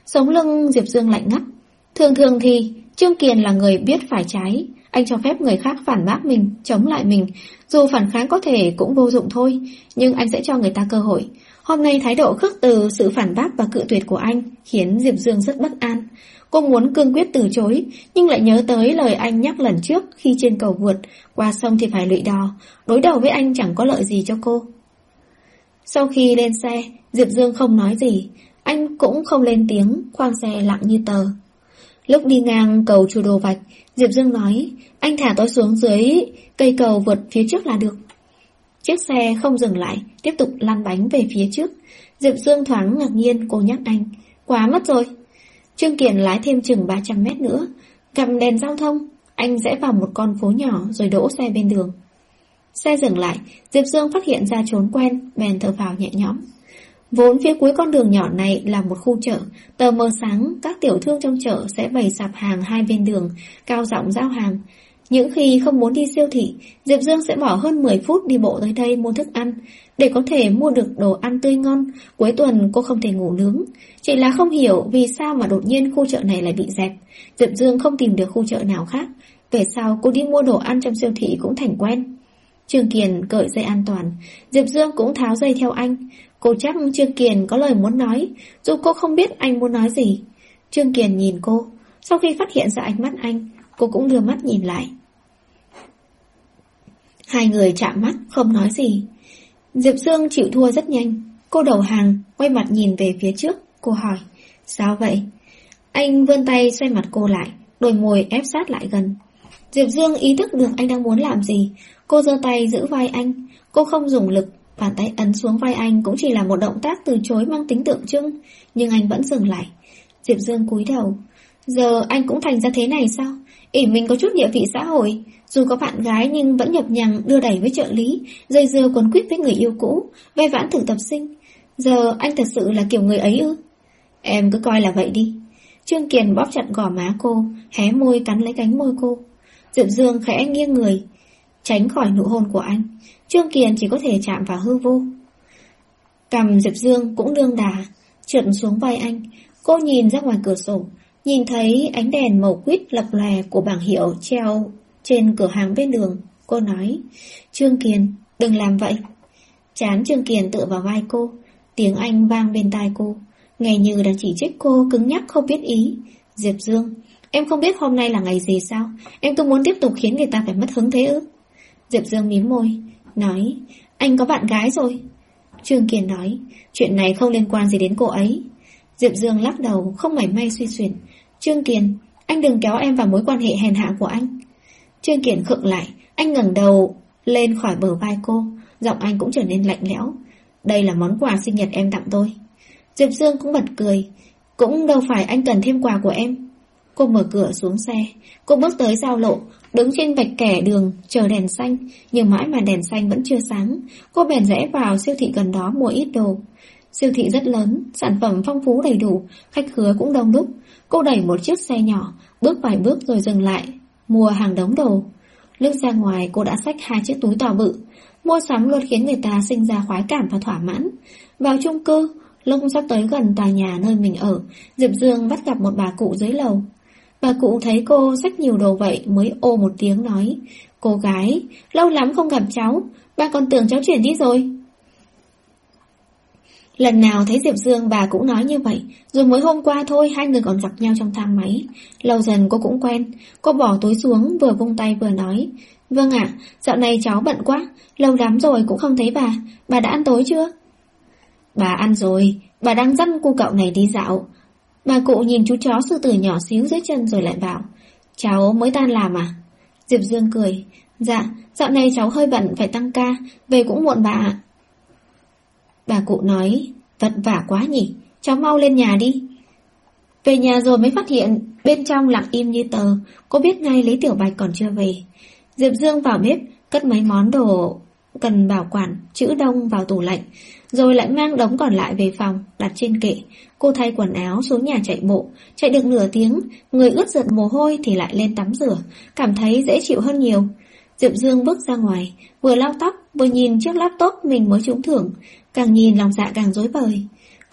Sống lưng Diệp Dương lạnh ngắt. Thường thường thì Trương Kiền là người biết phải trái, anh cho phép người khác phản bác mình, chống lại mình. Dù phản kháng có thể cũng vô dụng thôi, nhưng anh sẽ cho người ta cơ hội. Hôm nay thái độ khước từ, sự phản bác và cự tuyệt của anh khiến Diệp Dương rất bất an. Cô muốn cương quyết từ chối, nhưng lại nhớ tới lời anh nhắc lần trước khi trên cầu vượt, qua sông thì phải lụy đò, đối đầu với anh chẳng có lợi gì cho cô. Sau khi lên xe, Diệp Dương không nói gì, anh cũng không lên tiếng, khoang xe lặng như tờ. Lúc đi ngang cầu Chùa Đồ Vạch, Diệp Dương nói, anh thả tôi xuống dưới cây cầu vượt phía trước là được. Chiếc xe không dừng lại, tiếp tục lăn bánh về phía trước. Diệp Dương thoáng ngạc nhiên, cô nhắc anh, quá mất rồi. Trương Kiền lái thêm chừng ba trăm mét nữa, cầm đèn giao thông, anh rẽ vào một con phố nhỏ rồi đỗ xe bên đường. Xe dừng lại, Diệp Dương phát hiện ra chốn quen, bèn thở phào nhẹ nhõm. Vốn phía cuối con đường nhỏ này là một khu chợ, tờ mờ sáng các tiểu thương trong chợ sẽ bày sạp hàng hai bên đường, cao giọng giao hàng. Những khi không muốn đi siêu thị, Diệp Dương sẽ bỏ hơn mười phút đi bộ tới đây mua thức ăn, để có thể mua được đồ ăn tươi ngon. Cuối tuần cô không thể ngủ nướng, chỉ là không hiểu vì sao mà đột nhiên khu chợ này lại bị dẹp. Diệp Dương không tìm được khu chợ nào khác, về sau cô đi mua đồ ăn trong siêu thị cũng thành quen. Trương Kiền cởi dây an toàn, Diệp Dương cũng tháo dây theo anh. Cô chắc Trương Kiền có lời muốn nói, dù cô không biết anh muốn nói gì. Trương Kiền nhìn cô, sau khi phát hiện ra ánh mắt anh, cô cũng đưa mắt nhìn lại. Hai người chạm mắt, không nói gì. Diệp Dương chịu thua rất nhanh. Cô đầu hàng, quay mặt nhìn về phía trước. Cô hỏi, sao vậy? Anh vươn tay xoay mặt cô lại, đôi môi ép sát lại gần. Diệp Dương ý thức được anh đang muốn làm gì. Cô giơ tay giữ vai anh. Cô không dùng lực, bàn tay ấn xuống vai anh cũng chỉ là một động tác từ chối mang tính tượng trưng. Nhưng anh vẫn dừng lại. Diệp Dương cúi đầu. Giờ anh cũng thành ra thế này sao? ỷ mình có chút địa vị xã hội, dù có bạn gái nhưng vẫn nhập nhằng đưa đẩy với trợ lý, dây dưa quấn quýt với người yêu cũ, ve vãn thử tập sinh. Giờ anh thật sự là kiểu người ấy ư? Em cứ coi là vậy đi. Trương Kiền bóp chặt gò má cô, hé môi cắn lấy cánh môi cô. Diệp Dương khẽ nghiêng người, tránh khỏi nụ hôn của anh. Trương Kiền chỉ có thể chạm vào hư vô. Cằm Diệp Dương cũng đương đà, trượt xuống vai anh. Cô nhìn ra ngoài cửa sổ, nhìn thấy ánh đèn màu quýt lập lòe của bảng hiệu treo trên cửa hàng bên đường. Cô nói, Trương Kiền, đừng làm vậy. Trán Trương Kiền tựa vào vai cô, tiếng Anh vang bên tai cô, nghe như đang chỉ trích cô cứng nhắc không biết ý. Diệp Dương, em không biết hôm nay là ngày gì sao? Em cứ muốn tiếp tục khiến người ta phải mất hứng thế ư? Diệp Dương mím môi, nói, anh có bạn gái rồi. Trương Kiền nói, chuyện này không liên quan gì đến cô ấy. Diệp Dương lắc đầu, không mảy may suy xuyển. Trương Kiền, anh đừng kéo em vào mối quan hệ hèn hạ của anh. Trương Kiền khựng lại, anh ngẩng đầu lên khỏi bờ vai cô, giọng anh cũng trở nên lạnh lẽo. Đây là món quà sinh nhật em tặng tôi. Diệp Dương cũng bật cười, cũng đâu phải anh cần thêm quà của em. Cô mở cửa xuống xe, cô bước tới giao lộ, đứng trên vạch kẻ đường chờ đèn xanh, nhưng mãi mà đèn xanh vẫn chưa sáng. Cô bèn rẽ vào siêu thị gần đó mua ít đồ. Siêu thị rất lớn, sản phẩm phong phú đầy đủ, khách khứa cũng đông đúc. Cô đẩy một chiếc xe nhỏ, bước vài bước rồi dừng lại, mua hàng đống đồ. Lúc ra ngoài cô đã xách hai chiếc túi to bự. Mua sắm luôn khiến người ta sinh ra khoái cảm và thỏa mãn. Vào chung cư, lúc sắp tới gần tòa nhà nơi mình ở, Diệp Dương bắt gặp một bà cụ dưới lầu. Bà cụ thấy cô xách nhiều đồ vậy mới ô một tiếng nói, cô gái, lâu lắm không gặp cháu, bà còn tưởng cháu chuyển đi rồi. Lần nào thấy Diệp Dương bà cũng nói như vậy, rồi mới hôm qua thôi hai người còn gặp nhau trong thang máy. Lâu dần cô cũng quen, cô bỏ túi xuống vừa vung tay vừa nói, vâng ạ, dạo này cháu bận quá, lâu lắm rồi cũng không thấy bà, bà đã ăn tối chưa? Bà ăn rồi, bà đang dắt cô cậu này đi dạo. Bà cụ nhìn chú chó sư tử nhỏ xíu dưới chân rồi lại bảo, cháu mới tan làm à? Diệp Dương cười, dạ, dạo này cháu hơi bận phải tăng ca, về cũng muộn bà ạ. Bà cụ nói, vất vả quá nhỉ, cháu mau lên nhà đi. Về nhà rồi mới phát hiện bên trong lặng im như tờ, cô biết ngay Lý Tiểu Bạch còn chưa về. Diệp Dương vào bếp, cất mấy món đồ cần bảo quản, trữ đông vào tủ lạnh, rồi lại mang đống còn lại về phòng, đặt trên kệ. Cô thay quần áo xuống nhà chạy bộ, chạy được nửa tiếng, người ướt rợn mồ hôi thì lại lên tắm rửa, cảm thấy dễ chịu hơn nhiều. Diệp Dương bước ra ngoài, vừa lau tóc, vừa nhìn chiếc laptop mình mới trúng thưởng, càng nhìn lòng dạ càng rối bời.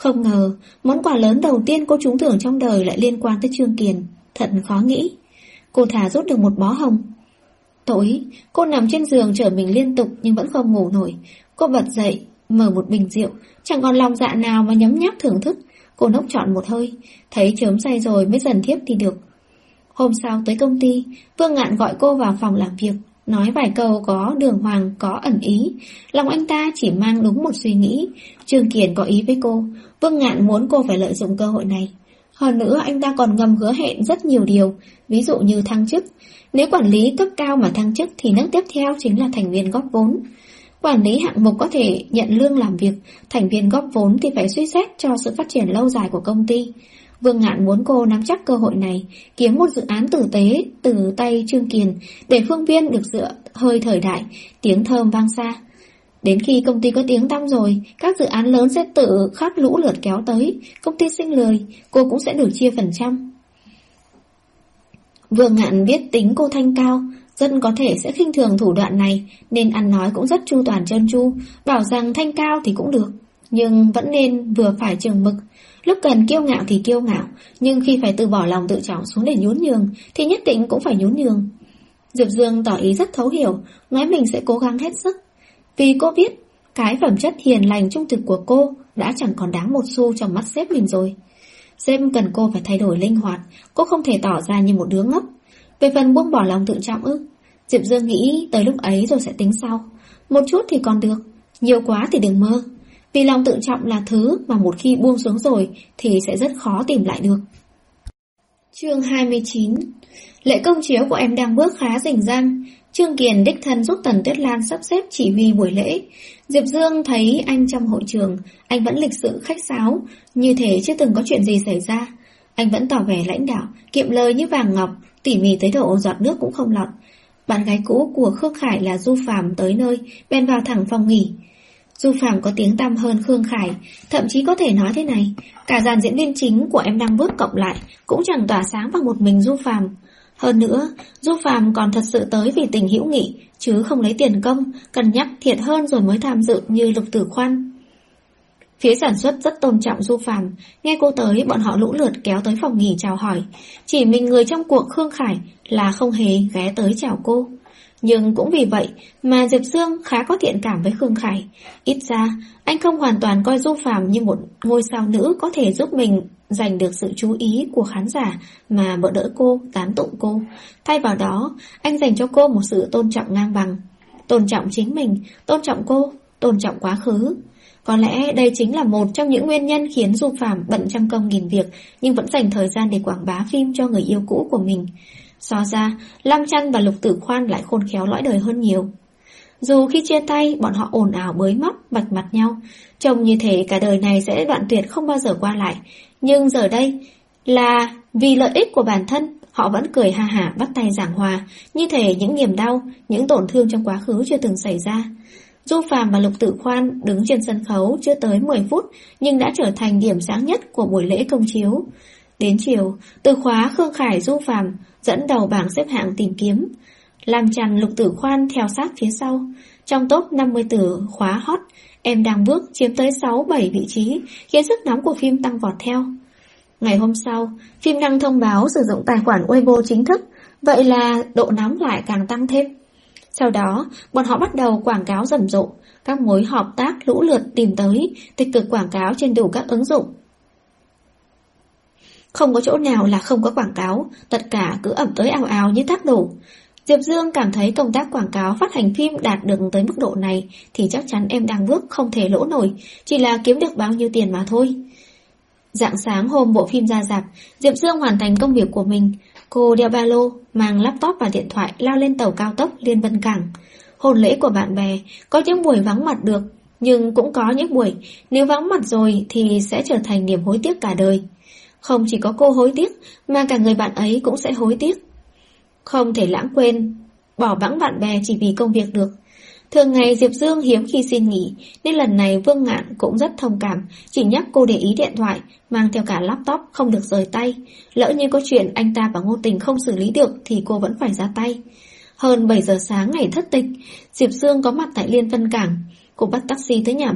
Không ngờ, món quà lớn đầu tiên cô trúng thưởng trong đời lại liên quan tới Trương Kiền. Thật khó nghĩ. Cô thả rút được một bó hồng. Tối, cô nằm trên giường trở mình liên tục nhưng vẫn không ngủ nổi. Cô bật dậy, mở một bình rượu, chẳng còn lòng dạ nào mà nhấm nháp thưởng thức. Cô nốc trọn một hơi, thấy chớm say rồi mới dần thiếp thì được. Hôm sau tới công ty, Vương Ngạn gọi cô vào phòng làm việc, nói vài câu có đường hoàng, có ẩn ý. Lòng anh ta chỉ mang đúng một suy nghĩ, Trương Kiền có ý với cô, Vương Ngạn muốn cô phải lợi dụng cơ hội này. Hơn nữa anh ta còn ngầm hứa hẹn rất nhiều điều, ví dụ như thăng chức. Nếu quản lý cấp cao mà thăng chức thì nấc tiếp theo chính là thành viên góp vốn. Quản lý hạng mục có thể nhận lương làm việc, thành viên góp vốn thì phải suy xét cho sự phát triển lâu dài của công ty. Vương Ngạn muốn cô nắm chắc cơ hội này, kiếm một dự án tử tế từ tay Trương Kiền để Phương Viên được dựa hơi thời đại, tiếng thơm vang xa. Đến khi công ty có tiếng tăm rồi, các dự án lớn sẽ tự khắc lũ lượt kéo tới, công ty sinh lời, cô cũng sẽ được chia phần trăm. Vương Ngạn biết tính cô thanh cao, rất có thể sẽ khinh thường thủ đoạn này, nên ăn nói cũng rất chu toàn trơn tru, bảo rằng thanh cao thì cũng được, nhưng vẫn nên vừa phải chừng mực. Lúc cần kiêu ngạo thì kiêu ngạo, nhưng khi phải từ bỏ lòng tự trọng xuống để nhún nhường thì nhất định cũng phải nhún nhường. Diệp Dương tỏ ý rất thấu hiểu, nói mình sẽ cố gắng hết sức. Vì cô biết, cái phẩm chất hiền lành trung thực của cô đã chẳng còn đáng một xu trong mắt sếp mình rồi. Sếp cần cô phải thay đổi linh hoạt, cô không thể tỏ ra như một đứa ngốc. Về phần buông bỏ lòng tự trọng ư, Diệp Dương nghĩ tới lúc ấy rồi sẽ tính sau. Một chút thì còn được, nhiều quá thì đừng mơ. Vì lòng tự trọng là thứ mà một khi buông xuống rồi thì sẽ rất khó tìm lại được. Chương hai mươi chín. Lễ công chiếu của em đang bước khá rình rang. Trương Kiền đích thân giúp Tần Tuyết Lan sắp xếp chỉ huy buổi lễ. Diệp Dương thấy anh trong hội trường, anh vẫn lịch sự khách sáo, như thể chưa từng có chuyện gì xảy ra. Anh vẫn tỏ vẻ lãnh đạo, kiệm lời như vàng ngọc, tỉ mỉ tới độ giọt nước cũng không lọt. Bạn gái cũ của Khương Khải là Du Phàm tới nơi, bèn vào thẳng phòng nghỉ. Du Phàm có tiếng tăm hơn Khương Khải, thậm chí có thể nói thế này, cả dàn diễn viên chính của Em Đang Bước cộng lại cũng chẳng tỏa sáng bằng một mình Du Phàm. Hơn nữa, Du Phàm còn thật sự tới vì tình hữu nghị, chứ không lấy tiền công, cân nhắc thiệt hơn rồi mới tham dự như Lục Tử Khoan. Phía sản xuất rất tôn trọng Du Phàm, nghe cô tới bọn họ lũ lượt kéo tới phòng nghỉ chào hỏi. Chỉ mình người trong cuộc Khương Khải là không hề ghé tới chào cô. Nhưng cũng vì vậy mà Diệp Dương khá có thiện cảm với Khương Khải. Ít ra, anh không hoàn toàn coi Du Phàm như một ngôi sao nữ có thể giúp mình giành được sự chú ý của khán giả mà bỡ đỡ cô, tán tụng cô. Thay vào đó, anh dành cho cô một sự tôn trọng ngang bằng. Tôn trọng chính mình, tôn trọng cô, tôn trọng quá khứ. Có lẽ đây chính là một trong những nguyên nhân khiến Du Phàm bận trăm công nghìn việc nhưng vẫn dành thời gian để quảng bá phim cho người yêu cũ của mình. So ra, Lam Chăn và Lục Tử Khoan lại khôn khéo lõi đời hơn nhiều. Dù khi chia tay, bọn họ ồn ào bới móc, bạch mặt nhau, trông như thể cả đời này sẽ đoạn tuyệt không bao giờ qua lại. Nhưng giờ đây, là vì lợi ích của bản thân, họ vẫn cười ha hả bắt tay giảng hòa, như thể những niềm đau, những tổn thương trong quá khứ chưa từng xảy ra. Du Phàm và Lục Tử Khoan đứng trên sân khấu chưa tới mười phút, nhưng đã trở thành điểm sáng nhất của buổi lễ công chiếu. Đến chiều, từ khóa Khương Khải Du Phàm dẫn đầu bảng xếp hạng tìm kiếm. Lam Chăn Lục Tử Khoan theo sát phía sau. Trong top năm mươi từ khóa hot, Em Đang Bước chiếm tới sáu bảy vị trí, khiến sức nóng của phim tăng vọt theo. Ngày hôm sau, phim đăng thông báo sử dụng tài khoản Weibo chính thức, vậy là độ nóng lại càng tăng thêm. Sau đó, bọn họ bắt đầu quảng cáo rầm rộ, các mối hợp tác lũ lượt tìm tới, tích cực quảng cáo trên đủ các ứng dụng. Không có chỗ nào là không có quảng cáo, tất cả cứ ẩm tới ào ào như thác đổ. Diệp Dương cảm thấy công tác quảng cáo phát hành phim đạt được tới mức độ này thì chắc chắn Em Đang Bước không thể lỗ nổi, chỉ là kiếm được bao nhiêu tiền mà thôi. Rạng sáng hôm bộ phim ra rạp, Diệp Dương hoàn thành công việc của mình. Cô đeo ba lô, mang laptop và điện thoại lao lên tàu cao tốc Liên Vân Cảng. Hôn lễ của bạn bè, có những buổi vắng mặt được, nhưng cũng có những buổi nếu vắng mặt rồi thì sẽ trở thành niềm hối tiếc cả đời. Không chỉ có cô hối tiếc, mà cả người bạn ấy cũng sẽ hối tiếc. Không thể lãng quên, bỏ bẵng bạn bè chỉ vì công việc được. Thường ngày Diệp Dương hiếm khi xin nghỉ, nên lần này Vương Ngạn cũng rất thông cảm, chỉ nhắc cô để ý điện thoại, mang theo cả laptop không được rời tay. Lỡ như có chuyện anh ta và Ngô Tình không xử lý được thì cô vẫn phải ra tay. Hơn bảy giờ sáng ngày thất tịch, Diệp Dương có mặt tại Liên Vân Cảng. Cô bắt taxi tới nhà bạn,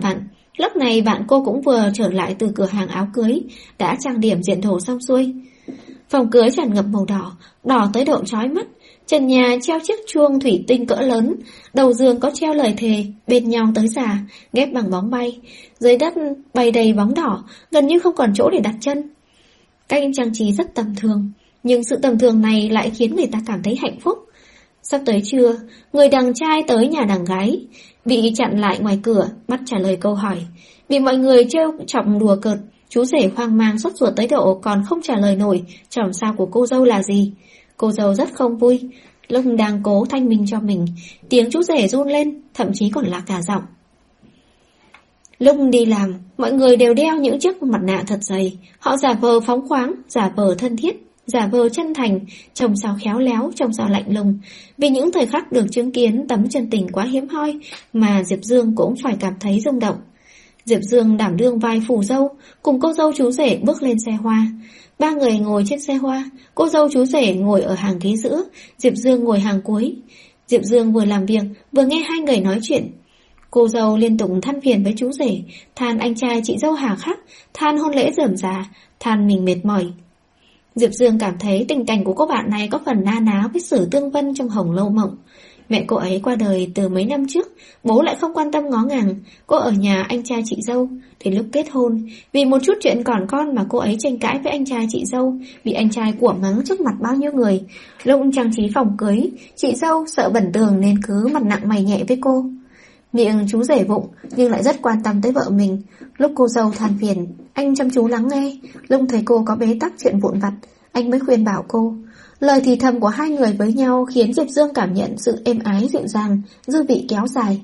Lúc này bạn cô cũng vừa trở lại từ cửa hàng áo cưới, đã trang điểm diện thổ xong xuôi. Phòng cưới tràn ngập màu đỏ, đỏ tới độ chói mắt. Trần nhà treo chiếc chuông thủy tinh cỡ lớn, đầu giường có treo lời thề, bên nhau tới già, ghép bằng bóng bay. Dưới đất bày đầy bóng đỏ, gần như không còn chỗ để đặt chân. Cách trang trí rất tầm thường, nhưng sự tầm thường này lại khiến người ta cảm thấy hạnh phúc. Sắp tới trưa, người đằng trai tới nhà đằng gái, bị chặn lại ngoài cửa, bắt trả lời câu hỏi. Bị mọi người trêu chọc đùa cợt, chú rể hoang mang sốt ruột tới độ còn không trả lời nổi chòm sao của cô dâu là gì. Cô dâu rất không vui, lúc đang cố thanh minh cho mình, tiếng chú rể run lên, thậm chí còn là cả giọng. Lúc đi làm, mọi người đều đeo những chiếc mặt nạ thật dày, họ giả vờ phóng khoáng, giả vờ thân thiết, giả vờ chân thành, trông sao khéo léo, trông sao lạnh lùng. Vì những thời khắc được chứng kiến tấm chân tình quá hiếm hoi mà Diệp Dương cũng phải cảm thấy rung động. Diệp Dương đảm đương vai phù dâu, cùng cô dâu chú rể bước lên xe hoa. Ba người ngồi trên xe hoa, cô dâu chú rể ngồi ở hàng ghế giữa, Diệp Dương ngồi hàng cuối. Diệp Dương vừa làm việc, vừa nghe hai người nói chuyện. Cô dâu liên tục than phiền với chú rể, than anh trai chị dâu hà khắc, than hôn lễ rườm rà, than mình mệt mỏi. Diệp Dương cảm thấy tình cảnh của cô bạn này có phần na ná với Sử Tương Vân trong Hồng Lâu Mộng. Mẹ cô ấy qua đời từ mấy năm trước, bố lại không quan tâm ngó ngàng, cô ở nhà anh trai chị dâu. Thì lúc kết hôn, vì một chút chuyện còn con mà cô ấy tranh cãi với anh trai chị dâu, bị anh trai của mắng trước mặt bao nhiêu người. Lúc trang trí phòng cưới, chị dâu sợ bẩn tường nên cứ mặt nặng mày nhẹ với cô. Miệng chú rể vụng nhưng lại rất quan tâm tới vợ mình. Lúc cô dâu than phiền, anh chăm chú lắng nghe. Lúc thấy cô có bế tắc chuyện vụn vặt, anh mới khuyên bảo cô. Lời thì thầm của hai người với nhau khiến Diệp Dương cảm nhận sự êm ái dịu dàng, dư vị kéo dài.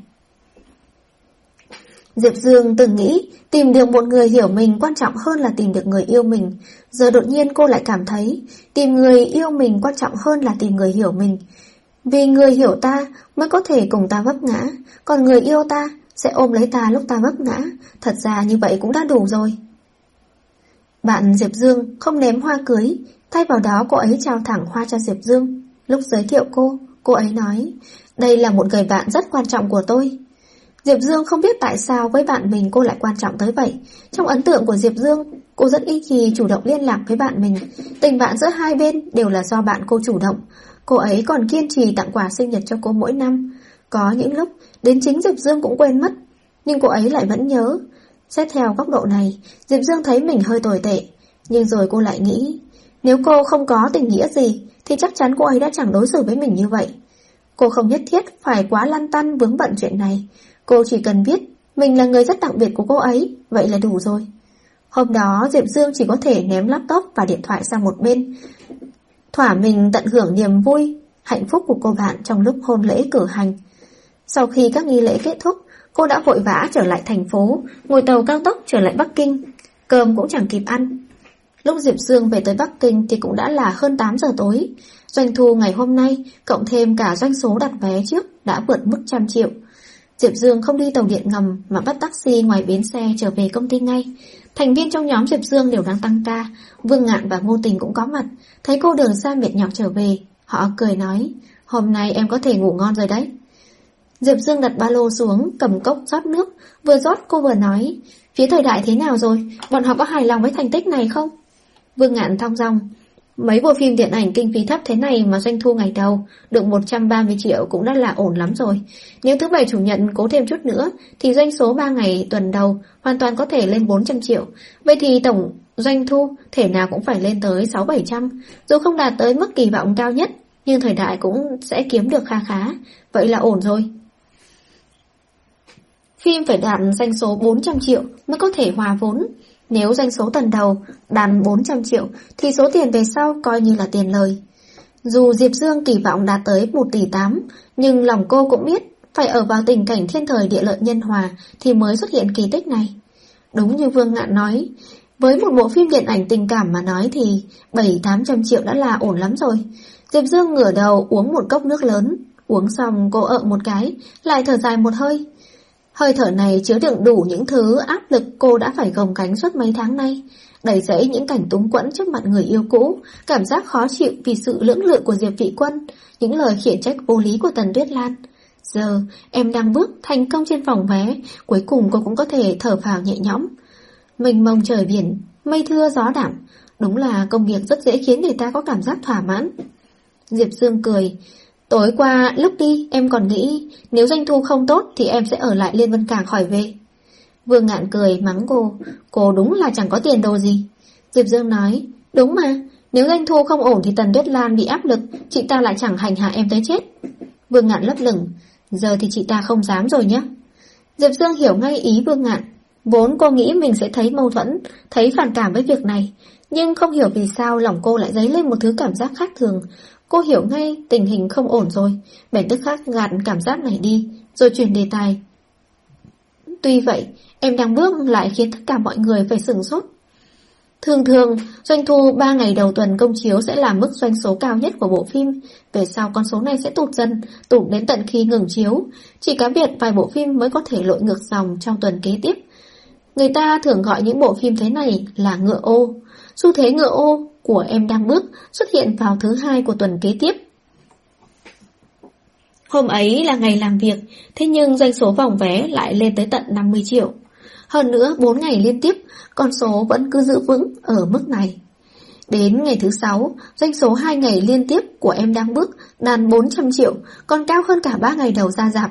Diệp Dương từng nghĩ tìm được một người hiểu mình quan trọng hơn là tìm được người yêu mình. Giờ đột nhiên cô lại cảm thấy tìm người yêu mình quan trọng hơn là tìm người hiểu mình. Vì người hiểu ta mới có thể cùng ta vấp ngã, còn người yêu ta sẽ ôm lấy ta lúc ta vấp ngã. Thật ra như vậy cũng đã đủ rồi. Bạn Diệp Dương không ném hoa cưới, thay vào đó cô ấy trao thẳng hoa cho Diệp Dương. Lúc giới thiệu cô, cô ấy nói, đây là một người bạn rất quan trọng của tôi. Diệp Dương không biết tại sao với bạn mình cô lại quan trọng tới vậy. Trong ấn tượng của Diệp Dương, cô rất ít khi chủ động liên lạc với bạn mình. Tình bạn giữa hai bên đều là do bạn cô chủ động. Cô ấy còn kiên trì tặng quà sinh nhật cho cô mỗi năm. Có những lúc đến chính Diệp Dương cũng quên mất, nhưng cô ấy lại vẫn nhớ. Xét theo góc độ này, Diệp Dương thấy mình hơi tồi tệ. Nhưng rồi cô lại nghĩ, nếu cô không có tình nghĩa gì thì chắc chắn cô ấy đã chẳng đối xử với mình như vậy. Cô không nhất thiết phải quá lăn tăn vướng bận chuyện này. Cô chỉ cần biết mình là người rất đặc biệt của cô ấy, vậy là đủ rồi. Hôm đó Diệp Dương chỉ có thể ném laptop và điện thoại sang một bên, thỏa mình tận hưởng niềm vui, hạnh phúc của cô bạn trong lúc hôn lễ cử hành. Sau khi các nghi lễ kết thúc, cô đã vội vã trở lại thành phố, ngồi tàu cao tốc trở lại Bắc Kinh. Cơm cũng chẳng kịp ăn. Lúc Diệp Dương về tới Bắc Kinh thì cũng đã là hơn tám giờ tối. Doanh thu ngày hôm nay, cộng thêm cả doanh số đặt vé trước, đã vượt mức trăm triệu. Diệp Dương không đi tàu điện ngầm mà bắt taxi ngoài bến xe trở về công ty ngay. Thành viên trong nhóm Diệp Dương đều đang tăng ca. Vương Ngạn và Ngô Tình cũng có mặt. Thấy cô đường xa mệt nhọc trở về, họ cười nói, hôm nay em có thể ngủ ngon rồi đấy. Diệp Dương đặt ba lô xuống, cầm cốc rót nước. Vừa rót cô vừa nói, phía Thời Đại thế nào rồi? Bọn họ có hài lòng với thành tích này không? Vương Ngạn thong dong, mấy bộ phim điện ảnh kinh phí thấp thế này mà doanh thu ngày đầu được một trăm ba mươi triệu cũng đã là ổn lắm rồi. Nếu thứ bảy chủ nhật cố thêm chút nữa thì doanh số ba ngày tuần đầu hoàn toàn có thể lên bốn trăm triệu. Vậy thì tổng doanh thu thể nào cũng phải lên tới sáu bảy trăm. Dù không đạt tới mức kỳ vọng cao nhất, nhưng Thời Đại cũng sẽ kiếm được kha khá. Vậy là ổn rồi. Phim phải đạt doanh số bốn trăm triệu mới có thể hòa vốn. Nếu doanh số tuần đầu đạt bốn trăm triệu thì số tiền về sau coi như là tiền lời. Dù Diệp Dương kỳ vọng đạt tới một tỷ tám, nhưng lòng cô cũng biết phải ở vào tình cảnh thiên thời địa lợi nhân hòa thì mới xuất hiện kỳ tích này. Đúng như Vương Ngạn nói, với một bộ phim điện ảnh tình cảm mà nói thì bảy tám trăm triệu đã là ổn lắm rồi. Diệp Dương ngửa đầu uống một cốc nước lớn, uống xong cô ợ một cái, lại thở dài một hơi. Hơi thở này chứa đựng đủ những thứ áp lực cô đã phải gồng gánh suốt mấy tháng nay, đẩy dẫy những cảnh túng quẫn trước mặt người yêu cũ, cảm giác khó chịu vì sự lưỡng lự của Diệp Vị Quân, những lời khiển trách vô lý của Tần Tuyết Lan. Giờ em đang bước thành công trên phòng vé, cuối cùng cô cũng có thể thở phào nhẹ nhõm. Mênh mông trời biển, mây thưa gió đạm, đúng là công việc rất dễ khiến người ta có cảm giác thỏa mãn. Diệp Dương cười. Tối qua lúc đi em còn nghĩ nếu doanh thu không tốt thì em sẽ ở lại Liên Vân Cảng khỏi về. Vương Ngạn cười mắng cô. Cô đúng là chẳng có tiền đồ gì. Diệp Dương nói. Đúng mà, nếu doanh thu không ổn thì Tần Tuyết Lan bị áp lực, chị ta lại chẳng hành hạ em tới chết. Vương Ngạn lấp lửng. Giờ thì chị ta không dám rồi nhé. Diệp Dương hiểu ngay ý Vương Ngạn. Vốn cô nghĩ mình sẽ thấy mâu thuẫn, thấy phản cảm với việc này, nhưng không hiểu vì sao lòng cô lại dấy lên một thứ cảm giác khác thường. Cô hiểu ngay tình hình không ổn rồi, bèn tức khắc gạt cảm giác này đi, rồi chuyển đề tài. Tuy vậy, em đang bước lại khiến tất cả mọi người phải sửng sốt. Thường thường, doanh thu ba ngày đầu tuần công chiếu sẽ là mức doanh số cao nhất của bộ phim. Về sau con số này sẽ tụt dần, tụt đến tận khi ngừng chiếu. Chỉ cá biệt vài bộ phim mới có thể lội ngược dòng trong tuần kế tiếp. Người ta thường gọi những bộ phim thế này là ngựa ô. Xu thế ngựa ô của Em Đang Bước xuất hiện vào thứ hai của tuần kế tiếp. Hôm ấy là ngày làm việc, thế nhưng doanh số vòng vé lại lên tới tận năm mươi triệu. Hơn nữa bốn ngày liên tiếp, con số vẫn cứ giữ vững ở mức này. Đến ngày thứ sáu, doanh số hai ngày liên tiếp của Em Đang Bước đạt bốn trăm triệu, còn cao hơn cả ba ngày đầu ra rạp.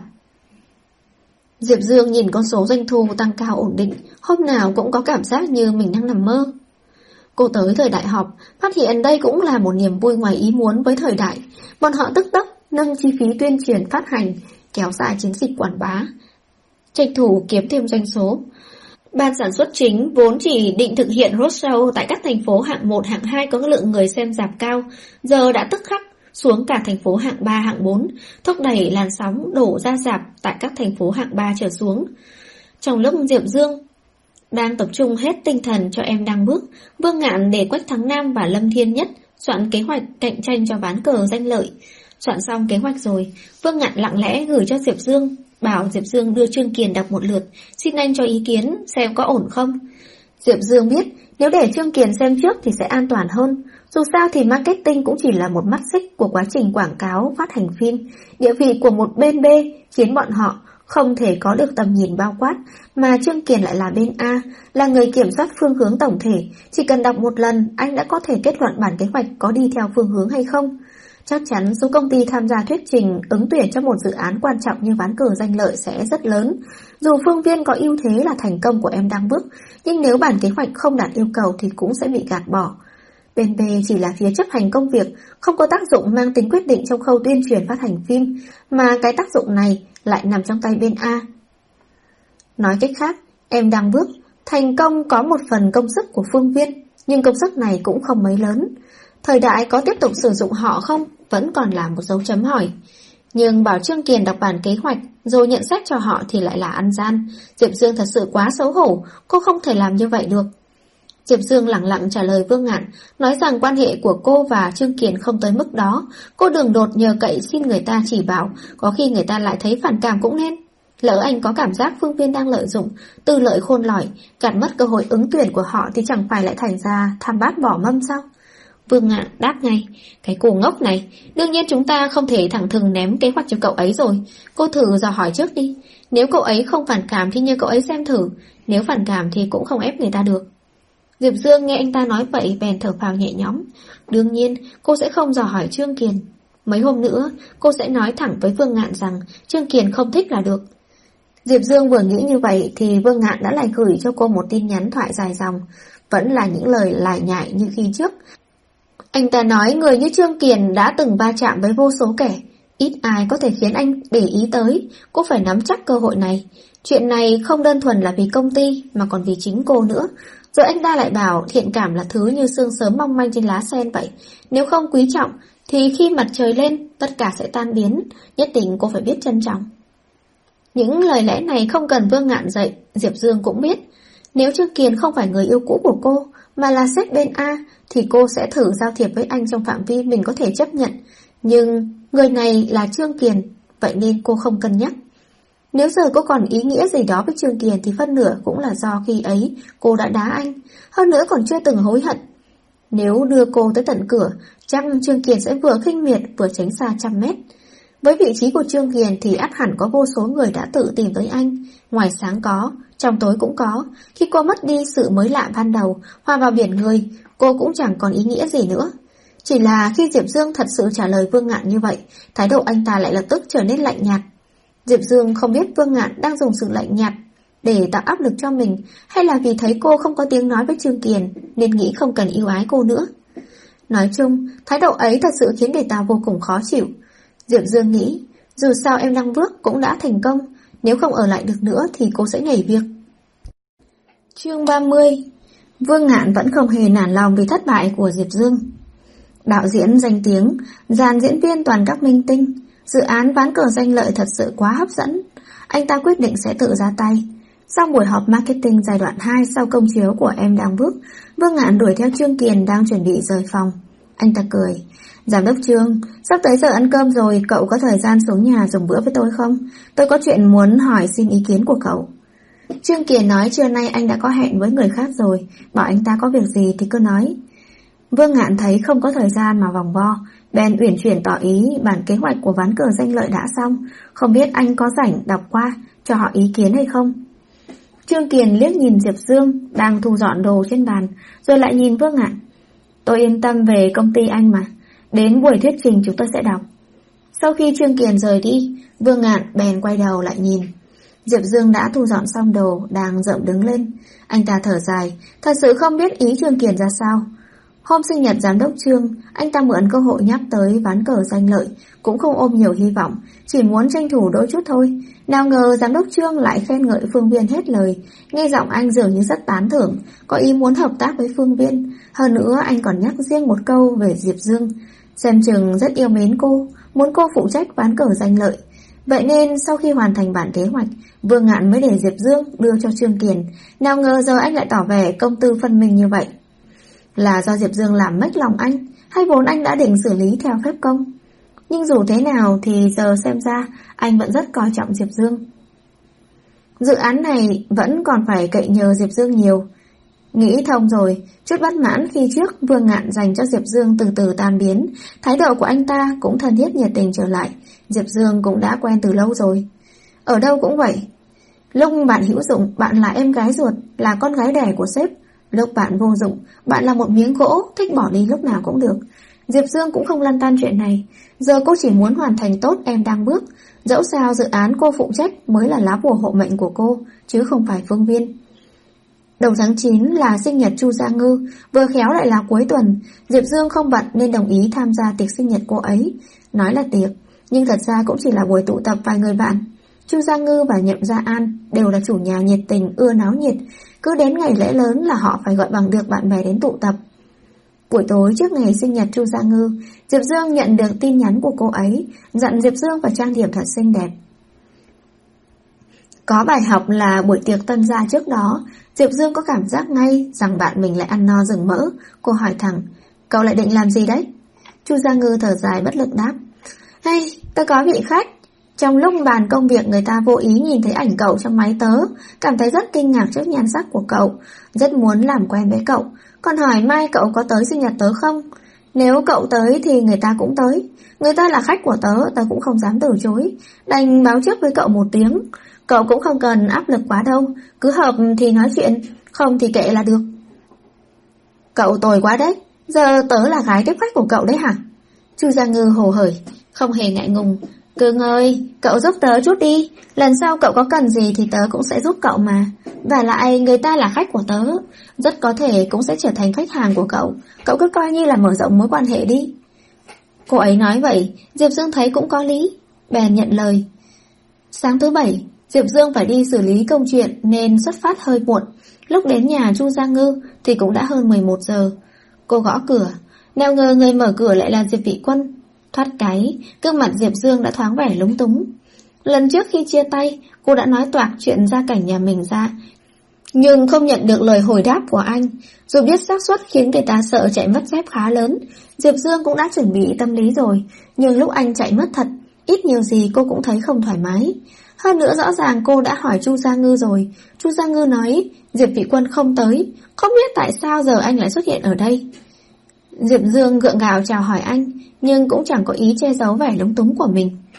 Diệp Dương nhìn con số doanh thu tăng cao ổn định, hôm nào cũng có cảm giác như mình đang nằm mơ. Cô tới thời đại họp, phát hiện đây cũng là một niềm vui ngoài ý muốn với thời đại. Bọn họ tức tốc nâng chi phí tuyên truyền phát hành, kéo dài chiến dịch quảng bá, tranh thủ kiếm thêm doanh số. Ban sản xuất chính vốn chỉ định thực hiện roadshow tại các thành phố hạng một, hạng hai có lượng người xem rạp cao, giờ đã tức khắc xuống cả thành phố hạng ba, hạng bốn, thúc đẩy làn sóng đổ ra rạp tại các thành phố hạng ba trở xuống. Trong lúc Diệp Dương đang tập trung hết tinh thần cho Em Đang Bước, Vương Ngạn để Quách Thắng Nam và Lâm Thiên Nhất soạn kế hoạch cạnh tranh cho ván cờ danh lợi. Soạn xong kế hoạch rồi, Vương Ngạn lặng lẽ gửi cho Diệp Dương, bảo Diệp Dương đưa Trương Kiền đọc một lượt, xin anh cho ý kiến xem có ổn không. Diệp Dương biết nếu để Trương Kiền xem trước thì sẽ an toàn hơn. Dù sao thì marketing cũng chỉ là một mắt xích của quá trình quảng cáo phát hành phim. Địa vị của một bên B khiến bọn họ không thể có được tầm nhìn bao quát, mà Trương Kiền lại là bên A, là người kiểm soát phương hướng tổng thể. Chỉ cần đọc một lần, anh đã có thể kết luận bản kế hoạch có đi theo phương hướng hay không. Chắc chắn số công ty tham gia thuyết trình ứng tuyển cho một dự án quan trọng như ván cờ danh lợi sẽ rất lớn. Dù Phương Viên có ưu thế là thành công của Em Đang Bước, nhưng nếu bản kế hoạch không đạt yêu cầu thì cũng sẽ bị gạt bỏ. Bên B chỉ là phía chấp hành công việc, không có tác dụng mang tính quyết định trong khâu tuyên truyền phát hành phim, mà cái tác dụng này lại nằm trong tay bên A. Nói cách khác, Em Đang Bước thành công có một phần công sức của Phương Viên, nhưng công sức này cũng không mấy lớn. Thời đại có tiếp tục sử dụng họ không vẫn còn là một dấu chấm hỏi. Nhưng bảo Trương Kiền đọc bản kế hoạch rồi nhận xét cho họ thì lại là ăn gian. Diệp Dương thật sự quá xấu hổ, cô không thể làm như vậy được. Diệp Dương lẳng lặng trả lời Vương Ngạn, nói rằng quan hệ của cô và Trương Kiền không tới mức đó. Cô đừng đột nhờ cậy xin người ta chỉ bảo, có khi người ta lại thấy phản cảm cũng nên. Lỡ anh có cảm giác Phương Viên đang lợi dụng, tư lợi khôn lỏi, gạt mất cơ hội ứng tuyển của họ thì chẳng phải lại thành ra tham bát bỏ mâm sao? Vương Ngạn đáp ngay, cái cô ngốc này, đương nhiên chúng ta không thể thẳng thừng ném kế hoạch cho cậu ấy rồi. Cô thử dò hỏi trước đi, nếu cậu ấy không phản cảm thì nhờ cậu ấy xem thử, nếu phản cảm thì cũng không ép người ta được. Diệp Dương nghe anh ta nói vậy bèn thở phào nhẹ nhõm. Đương nhiên cô sẽ không dò hỏi Trương Kiền. Mấy hôm nữa cô sẽ nói thẳng với Vương Ngạn rằng Trương Kiền không thích là được. Diệp Dương vừa nghĩ như vậy thì Vương Ngạn đã lại gửi cho cô một tin nhắn thoại dài dòng, vẫn là những lời lải nhải như khi trước. Anh ta nói người như Trương Kiền đã từng va chạm với vô số kẻ, ít ai có thể khiến anh để ý tới, cô phải nắm chắc cơ hội này. Chuyện này không đơn thuần là vì công ty mà còn vì chính cô nữa. Rồi anh ta lại bảo thiện cảm là thứ như sương sớm mong manh trên lá sen vậy, nếu không quý trọng thì khi mặt trời lên tất cả sẽ tan biến, nhất định cô phải biết trân trọng. Những lời lẽ này không cần Vương Ngạn dạy, Diệp Dương cũng biết. Nếu Trương Kiền không phải người yêu cũ của cô mà là sếp bên A thì cô sẽ thử giao thiệp với anh trong phạm vi mình có thể chấp nhận. Nhưng người này là Trương Kiền, vậy nên cô không cân nhắc. Nếu giờ cô còn ý nghĩa gì đó với Trương Kiền thì phân nửa cũng là do khi ấy cô đã đá anh, hơn nữa còn chưa từng hối hận. Nếu đưa cô tới tận cửa, chắc Trương Kiền sẽ vừa khinh miệt vừa tránh xa trăm mét. Với vị trí của Trương Kiền thì ắt hẳn có vô số người đã tự tìm tới anh. Ngoài sáng có, trong tối cũng có. Khi cô mất đi sự mới lạ ban đầu, hòa vào biển người, cô cũng chẳng còn ý nghĩa gì nữa. Chỉ là khi Diệp Dương thật sự trả lời Vương Ngạn như vậy, thái độ anh ta lại lập tức trở nên lạnh nhạt. Diệp Dương không biết Vương Ngạn đang dùng sự lạnh nhạt để tạo áp lực cho mình, hay là vì thấy cô không có tiếng nói với Trương Kiền nên nghĩ không cần yêu ái cô nữa. Nói chung, thái độ ấy thật sự khiến người ta vô cùng khó chịu. Diệp Dương nghĩ, dù sao em Đăng Bước cũng đã thành công, nếu không ở lại được nữa thì cô sẽ nhảy việc. Chương ba mươi. Vương Ngạn vẫn không hề nản lòng vì thất bại của Diệp Dương. Đạo diễn danh tiếng, dàn diễn viên toàn các minh tinh, dự án ván cờ danh lợi thật sự quá hấp dẫn. Anh ta quyết định sẽ tự ra tay. Sau buổi họp marketing giai đoạn hai sau công chiếu của Em Đang Bước, Vương Ngạn đuổi theo Trương Kiền đang chuẩn bị rời phòng. Anh ta cười, giám đốc Trương, sắp tới giờ ăn cơm rồi, cậu có thời gian xuống nhà dùng bữa với tôi không? Tôi có chuyện muốn hỏi xin ý kiến của cậu. Trương Kiền nói trưa nay anh đã có hẹn với người khác rồi, bảo anh ta có việc gì thì cứ nói. Vương Ngạn thấy không có thời gian mà vòng vo, bèn uyển chuyển tỏ ý bản kế hoạch của ván cờ danh lợi đã xong, không biết anh có rảnh đọc qua, cho họ ý kiến hay không. Trương Kiền liếc nhìn Diệp Dương đang thu dọn đồ trên bàn, rồi lại nhìn Vương Ngạn. Tôi yên tâm về công ty anh mà, đến buổi thuyết trình chúng tôi sẽ đọc. Sau khi Trương Kiền rời đi, Vương Ngạn bèn quay đầu lại nhìn. Diệp Dương đã thu dọn xong đồ, đang rậm đứng lên. Anh ta thở dài, thật sự không biết ý Trương Kiền ra sao. Hôm sinh nhật giám đốc Trương, anh ta mượn cơ hội nhắc tới ván cờ danh lợi, cũng không ôm nhiều hy vọng, chỉ muốn tranh thủ đôi chút thôi. Nào ngờ giám đốc Trương lại khen ngợi Phương Viên hết lời, nghe giọng anh dường như rất tán thưởng, có ý muốn hợp tác với Phương Viên. Hơn nữa anh còn nhắc riêng một câu về Diệp Dương, xem chừng rất yêu mến cô, muốn cô phụ trách ván cờ danh lợi. Vậy nên sau khi hoàn thành bản kế hoạch, Vương Ngạn mới để Diệp Dương đưa cho Trương Kiền. Nào ngờ giờ anh lại tỏ vẻ công tư phân minh như vậy. Là do Diệp Dương làm mếch lòng anh, hay vốn anh đã định xử lý theo phép công? Nhưng dù thế nào thì giờ xem ra anh vẫn rất coi trọng Diệp Dương. Dự án này vẫn còn phải cậy nhờ Diệp Dương nhiều. Nghĩ thông rồi, chút bất mãn khi trước Vương Ngạn dành cho Diệp Dương từ từ tan biến, thái độ của anh ta cũng thân thiết nhiệt tình trở lại. Diệp Dương cũng đã quen từ lâu rồi. Ở đâu cũng vậy. Lúc bạn hữu dụng, bạn là em gái ruột, là con gái đẻ của sếp. Lúc bạn vô dụng, bạn là một miếng gỗ, thích bỏ đi lúc nào cũng được. Diệp Dương cũng không lăn tăn chuyện này. Giờ cô chỉ muốn hoàn thành tốt Em Đang Bước. Dẫu sao dự án cô phụ trách mới là lá bùa hộ mệnh của cô, chứ không phải Phương Viên. Đầu tháng chín là sinh nhật Chu Gia Ngư, vừa khéo lại là cuối tuần. Diệp Dương không bận nên đồng ý tham gia tiệc sinh nhật cô ấy. Nói là tiệc, nhưng thật ra cũng chỉ là buổi tụ tập vài người bạn. Chu Gia Ngư và Nhậm Gia An đều là chủ nhà nhiệt tình, ưa náo nhiệt. Cứ đến ngày lễ lớn là họ phải gọi bằng được bạn bè đến tụ tập. Buổi tối trước ngày sinh nhật Chu Gia Ngư, Diệp Dương nhận được tin nhắn của cô ấy, dặn Diệp Dương phải trang điểm thật xinh đẹp. Có bài học là buổi tiệc tân gia trước đó, Diệp Dương có cảm giác ngay rằng bạn mình lại ăn no rừng mỡ. Cô hỏi thẳng, cậu lại định làm gì đấy? Chu Gia Ngư thở dài bất lực đáp, hay, tôi có vị khách. Trong lúc bàn công việc người ta vô ý nhìn thấy ảnh cậu trong máy tớ, cảm thấy rất kinh ngạc trước nhan sắc của cậu, rất muốn làm quen với cậu, còn hỏi mai cậu có tới sinh nhật tớ không. Nếu cậu tới thì người ta cũng tới, người ta là khách của tớ, tớ cũng không dám từ chối, đành báo trước với cậu một tiếng. Cậu cũng không cần áp lực quá đâu, cứ hợp thì nói chuyện, không thì kệ là được. Cậu tồi quá đấy, giờ tớ là gái tiếp khách của cậu đấy hả? Chu Gia Ngư hồ hởi, không hề ngại ngùng. Cưng ơi, cậu giúp tớ chút đi, lần sau cậu có cần gì thì tớ cũng sẽ giúp cậu mà. Và lại người ta là khách của tớ, rất có thể cũng sẽ trở thành khách hàng của cậu, cậu cứ coi như là mở rộng mối quan hệ đi. Cô ấy nói vậy, Diệp Dương thấy cũng có lý, bèn nhận lời. Sáng thứ bảy, Diệp Dương phải đi xử lý công chuyện nên xuất phát hơi muộn. Lúc đến nhà Chu Gia Ngư thì cũng đã hơn mười một giờ. Cô gõ cửa, nào ngờ người mở cửa lại là Diệp Vị Quân. Thoát cái, gương mặt Diệp Dương đã thoáng vẻ lúng túng. Lần trước khi chia tay, cô đã nói toạc chuyện gia cảnh nhà mình ra, nhưng không nhận được lời hồi đáp của anh. Dù biết xác suất khiến người ta sợ chạy mất dép khá lớn, Diệp Dương cũng đã chuẩn bị tâm lý rồi, nhưng lúc anh chạy mất thật, ít nhiều gì cô cũng thấy không thoải mái. Hơn nữa rõ ràng cô đã hỏi Chu Gia Ngư rồi. Chu Gia Ngư nói Diệp Vị Quân không tới, không biết tại sao giờ anh lại xuất hiện ở đây. Diệp Dương gượng gạo chào hỏi anh, nhưng cũng chẳng có ý che giấu vẻ lúng túng của mình.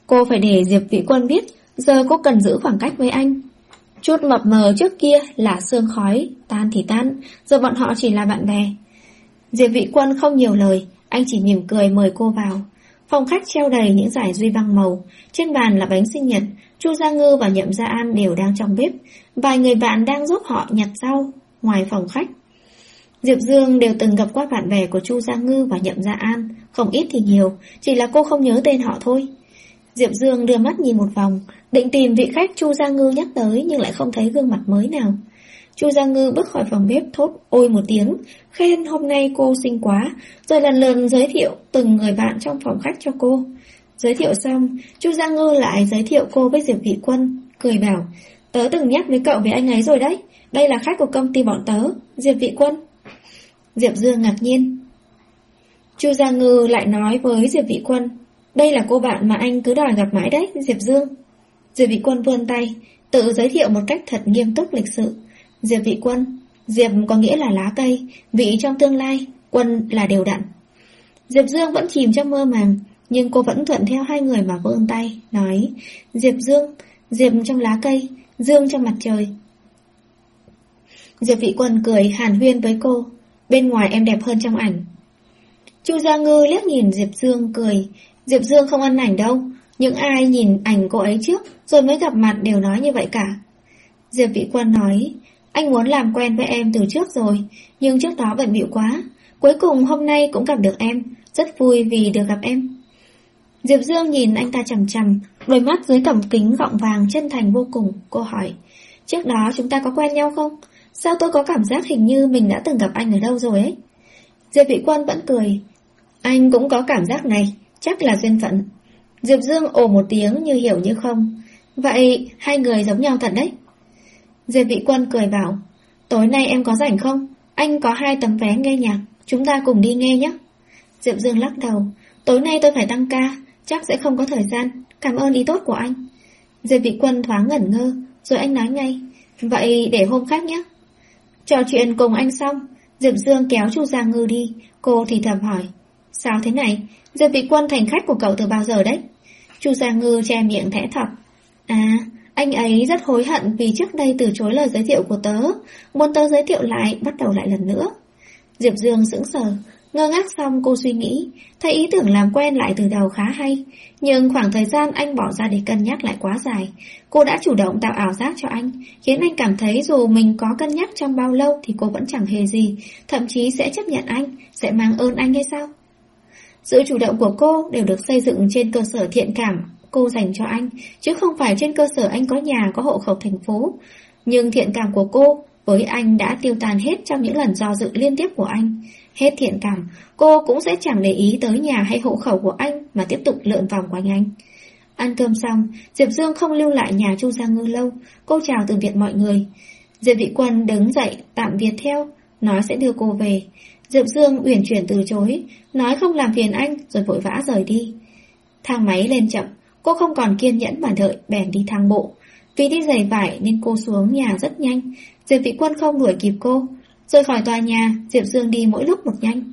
Cô phải để Diệp Vị Quân biết giờ cô cần giữ khoảng cách với anh. Chút mập mờ trước kia là sương khói, tan thì tan, giờ bọn họ chỉ là bạn bè. Diệp Vị Quân không nhiều lời, anh chỉ mỉm cười mời cô vào. Phòng khách treo đầy những dải duy băng màu, trên bàn là bánh sinh nhật. Chu Gia Ngư và Nhậm Gia An đều đang trong bếp, vài người bạn đang giúp họ nhặt rau ngoài phòng khách. Diệp Dương đều từng gặp qua bạn bè của Chu Gia Ngư và Nhậm Gia An, không ít thì nhiều, chỉ là cô không nhớ tên họ thôi. Diệp Dương đưa mắt nhìn một vòng, định tìm vị khách Chu Gia Ngư nhắc tới nhưng lại không thấy gương mặt mới nào. Chu Gia Ngư bước khỏi phòng bếp thốt ôi một tiếng, khen hôm nay cô xinh quá, rồi lần lượt giới thiệu từng người bạn trong phòng khách cho cô. Giới thiệu xong, Chu Gia Ngư lại giới thiệu cô với Diệp Vị Quân, cười bảo, tớ từng nhắc với cậu về anh ấy rồi đấy, đây là khách của công ty bọn tớ, Diệp Vị Quân. Diệp Dương ngạc nhiên. Chu Gia Ngư lại nói với Diệp Vị Quân, đây là cô bạn mà anh cứ đòi gặp mãi đấy, Diệp Dương. Diệp Vị Quân vươn tay, tự giới thiệu một cách thật nghiêm túc lịch sự. Diệp Vị Quân, Diệp có nghĩa là lá cây, vị trong tương lai, Quân là đều đặn. Diệp Dương vẫn chìm trong mơ màng, nhưng cô vẫn thuận theo hai người mà vươn tay, nói, Diệp Dương, Diệp trong lá cây, Dương trong mặt trời. Diệp Vị Quân cười hàn huyên với cô, bên ngoài em đẹp hơn trong ảnh. Chu Gia Ngư liếc nhìn Diệp Dương cười, Diệp Dương không ăn ảnh đâu, những ai nhìn ảnh cô ấy trước rồi mới gặp mặt đều nói như vậy cả. Diệp Vị Quân nói, anh muốn làm quen với em từ trước rồi, nhưng trước đó bận bịu quá, cuối cùng hôm nay cũng gặp được em, rất vui vì được gặp em. Diệp Dương nhìn anh ta chằm chằm, đôi mắt dưới cẩm kính gọng vàng chân thành vô cùng. Cô hỏi, trước đó chúng ta có quen nhau không? Sao tôi có cảm giác hình như mình đã từng gặp anh ở đâu rồi ấy? Diệp Vị Quân vẫn cười, anh cũng có cảm giác này, chắc là duyên phận. Diệp Dương ồ một tiếng như hiểu như không, vậy hai người giống nhau thật đấy. Diệp Vị Quân cười bảo, tối nay em có rảnh không? Anh có hai tấm vé nghe nhạc, chúng ta cùng đi nghe nhé. Diệp Dương lắc đầu, tối nay tôi phải tăng ca, chắc sẽ không có thời gian, cảm ơn ý tốt của anh. Diệp Vị Quân thoáng ngẩn ngơ, rồi anh nói ngay, vậy để hôm khác nhé. Trò chuyện cùng anh xong, Diệp Dương kéo Chu Gia Ngư đi, cô thì thầm hỏi, sao thế này, Diệp Vị Quân thành khách của cậu từ bao giờ đấy? Chu Gia Ngư che miệng thẽ thọt, à, anh ấy rất hối hận vì trước đây từ chối lời giới thiệu của tớ, muốn tớ giới thiệu lại, bắt đầu lại lần nữa. Diệp Dương sững sờ, ngơ ngác xong cô suy nghĩ, thấy ý tưởng làm quen lại từ đầu khá hay, nhưng khoảng thời gian anh bỏ ra để cân nhắc lại quá dài. Cô đã chủ động tạo ảo giác cho anh, khiến anh cảm thấy dù mình có cân nhắc trong bao lâu thì cô vẫn chẳng hề gì, thậm chí sẽ chấp nhận anh, sẽ mang ơn anh hay sao? Sự chủ động của cô đều được xây dựng trên cơ sở thiện cảm cô dành cho anh, chứ không phải trên cơ sở anh có nhà, có hộ khẩu thành phố. Nhưng thiện cảm của cô với anh đã tiêu tan hết trong những lần do dự liên tiếp của anh. Hết thiện cảm, cô cũng sẽ chẳng để ý tới nhà hay hộ khẩu của anh mà tiếp tục lượn vòng quanh anh. Ăn cơm xong, Diệp Dương không lưu lại nhà Chu Gia Ngư lâu, cô chào từ biệt mọi người. Diệp Vị Quân đứng dậy tạm biệt theo, nói sẽ đưa cô về. Diệp Dương uyển chuyển từ chối, nói không làm phiền anh rồi vội vã rời đi. Thang máy lên chậm, cô không còn kiên nhẫn mà đợi, bèn đi thang bộ. Vì đi giày vải nên cô xuống nhà rất nhanh, Diệp Vị Quân không đuổi kịp cô. Rời khỏi tòa nhà, Diệp Dương đi mỗi lúc một nhanh.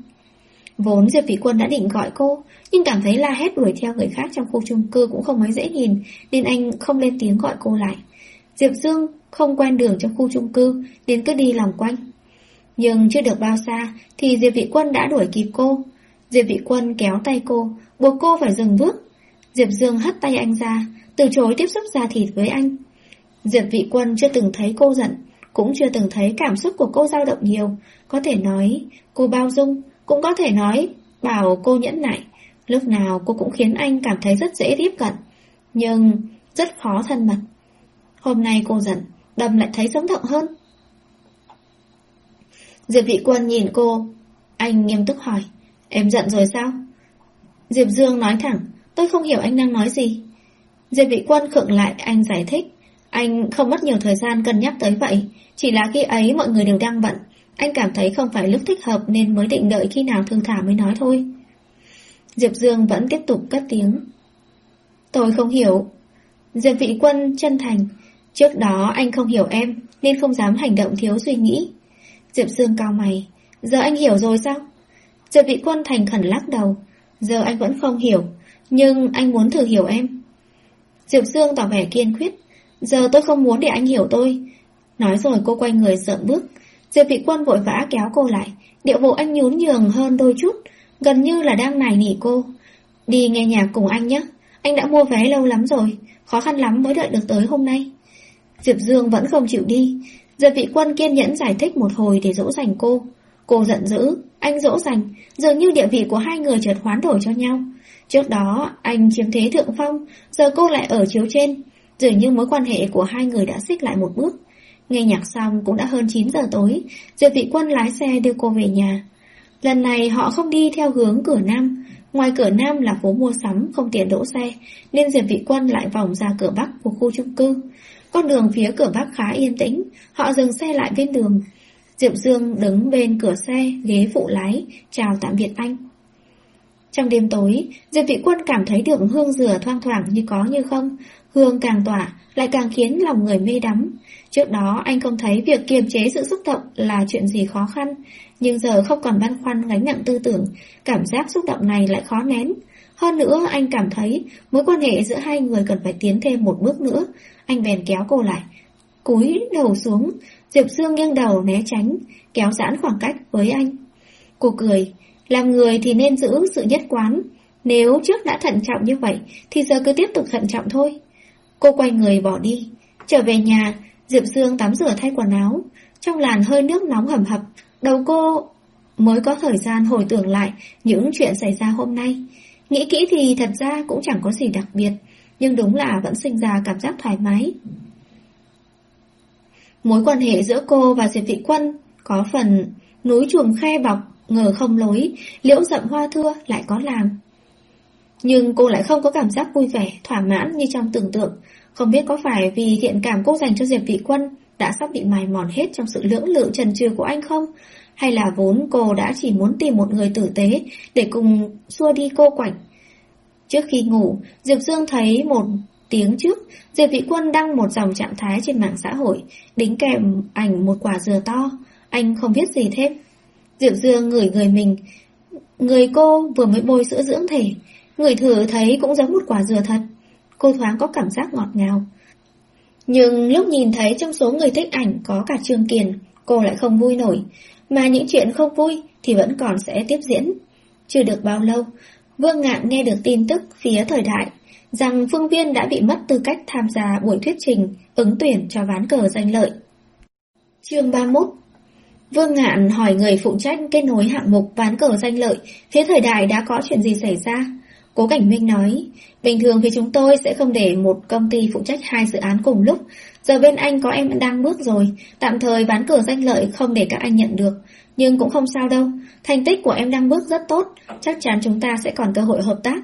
Vốn Diệp Vị Quân đã định gọi cô, nhưng cảm thấy la hét đuổi theo người khác trong khu chung cư cũng không mấy dễ nhìn, nên anh không lên tiếng gọi cô lại. Diệp Dương không quen đường trong khu chung cư, nên cứ đi lòng quanh. Nhưng chưa được bao xa thì Diệp Vị Quân đã đuổi kịp cô. Diệp Vị Quân kéo tay cô, buộc cô phải dừng bước. Diệp Dương hất tay anh ra, từ chối tiếp xúc da thịt với anh. Diệp Vị Quân chưa từng thấy cô giận, cũng chưa từng thấy cảm xúc của cô dao động nhiều. Có thể nói cô bao dung, cũng có thể nói bảo cô nhẫn nại. Lúc nào cô cũng khiến anh cảm thấy rất dễ tiếp cận, nhưng rất khó thân mật. Hôm nay cô giận, đâm lại thấy sống động hơn. Diệp Vị Quân nhìn cô, anh nghiêm túc hỏi, em giận rồi sao? Diệp Dương nói thẳng, tôi không hiểu anh đang nói gì. Diệp Vị Quân khựng lại, anh giải thích, anh không mất nhiều thời gian cân nhắc tới vậy, chỉ là khi ấy mọi người đều đang bận, anh cảm thấy không phải lúc thích hợp nên mới định đợi khi nào thư thả mới nói thôi. Diệp Dương vẫn tiếp tục cất tiếng, tôi không hiểu. Diệp Vị Quân chân thành, trước đó anh không hiểu em nên không dám hành động thiếu suy nghĩ. Diệp Dương cau mày, giờ anh hiểu rồi sao? Diệp Vị Quân thành khẩn lắc đầu, giờ anh vẫn không hiểu, nhưng anh muốn thử hiểu em. Diệp Dương tỏ vẻ kiên quyết. Giờ tôi không muốn để anh hiểu tôi. Nói rồi cô quay người dậm bước. Diệp Vị Quân vội vã kéo cô lại. Điệu bộ anh nhún nhường hơn đôi chút, gần như là đang nài nỉ cô. Đi nghe nhạc cùng anh nhé. Anh đã mua vé lâu lắm rồi, khó khăn lắm mới đợi được tới hôm nay. Diệp Dương vẫn không chịu đi. Diệp Vị Quân kiên nhẫn giải thích một hồi để dỗ dành cô. Cô giận dữ, anh dỗ dành, dường như địa vị của hai người chợt hoán đổi cho nhau. Trước đó anh chiếm thế thượng phong, giờ cô lại ở chiếu trên. Dường như mối quan hệ của hai người đã xích lại một bước. Nghe nhạc xong cũng đã hơn chín giờ tối. Diệp Vị Quân lái xe đưa cô về nhà. Lần này họ không đi theo hướng cửa Nam. Ngoài cửa Nam là phố mua sắm, không tiện đỗ xe, nên Diệp Vị Quân lại vòng ra cửa Bắc của khu chung cư. Con đường phía cửa Bắc khá yên tĩnh. Họ dừng xe lại bên đường. Diệp Dương đứng bên cửa xe, ghế phụ lái, chào tạm biệt anh. Trong đêm tối, Diệp Vị Quân cảm thấy được hương dừa thoang thoảng như có như không. Hương càng tỏa, lại càng khiến lòng người mê đắm. Trước đó anh không thấy việc kiềm chế sự xúc động là chuyện gì khó khăn, nhưng giờ không còn băn khoăn gánh nặng tư tưởng, cảm giác xúc động này lại khó nén. Hơn nữa anh cảm thấy mối quan hệ giữa hai người cần phải tiến thêm một bước nữa. Anh bèn kéo cô lại, cúi đầu xuống. Diệp Dương nghiêng đầu né tránh, kéo giãn khoảng cách với anh. Cô cười, làm người thì nên giữ sự nhất quán. Nếu trước đã thận trọng như vậy thì giờ cứ tiếp tục thận trọng thôi. Cô quay người bỏ đi. Trở về nhà, Diệp Dương tắm rửa thay quần áo. Trong làn hơi nước nóng hầm hập, đầu cô mới có thời gian hồi tưởng lại những chuyện xảy ra hôm nay. Nghĩ kỹ thì thật ra cũng chẳng có gì đặc biệt, nhưng đúng là vẫn sinh ra cảm giác thoải mái. Mối quan hệ giữa cô và Diệp Vị Quân có phần núi chùm khe bọc, ngờ không lối, liễu rậm hoa thưa lại có làng. Nhưng cô lại không có cảm giác vui vẻ, thỏa mãn như trong tưởng tượng. Không biết có phải vì thiện cảm cô dành cho Diệp Vị Quân đã sắp bị mài mòn hết trong sự lưỡng lự chần chừ của anh không? Hay là vốn cô đã chỉ muốn tìm một người tử tế để cùng xua đi cô quạnh? Trước khi ngủ, Diệp Dương thấy một tiếng trước, Diệp Vị Quân đăng một dòng trạng thái trên mạng xã hội, đính kèm ảnh một quả dừa to. Anh không biết gì thêm. Diệp Dương ngửi người mình. Người cô vừa mới bôi sữa dưỡng thể, ngửi thử thấy cũng giống một quả dừa thật. Cô thoáng có cảm giác ngọt ngào. Nhưng lúc nhìn thấy trong số người thích ảnh có cả Trương Kiền, cô lại không vui nổi. Mà những chuyện không vui thì vẫn còn sẽ tiếp diễn. Chưa được bao lâu, Vương Ngạn nghe được tin tức phía Thời Đại rằng Phương Viên đã bị mất tư cách tham gia buổi thuyết trình ứng tuyển cho ván cờ danh lợi. Chương ba mươi mốt. Vương Ngạn hỏi người phụ trách kết nối hạng mục ván cờ danh lợi phía Thời Đại đã có chuyện gì xảy ra. Cố Cảnh Minh nói, bình thường thì chúng tôi sẽ không để một công ty phụ trách hai dự án cùng lúc. Giờ bên anh có em đang bước rồi, tạm thời ván cờ danh lợi không để các anh nhận được. Nhưng cũng không sao đâu, thành tích của em đang bước rất tốt, chắc chắn chúng ta sẽ còn cơ hội hợp tác.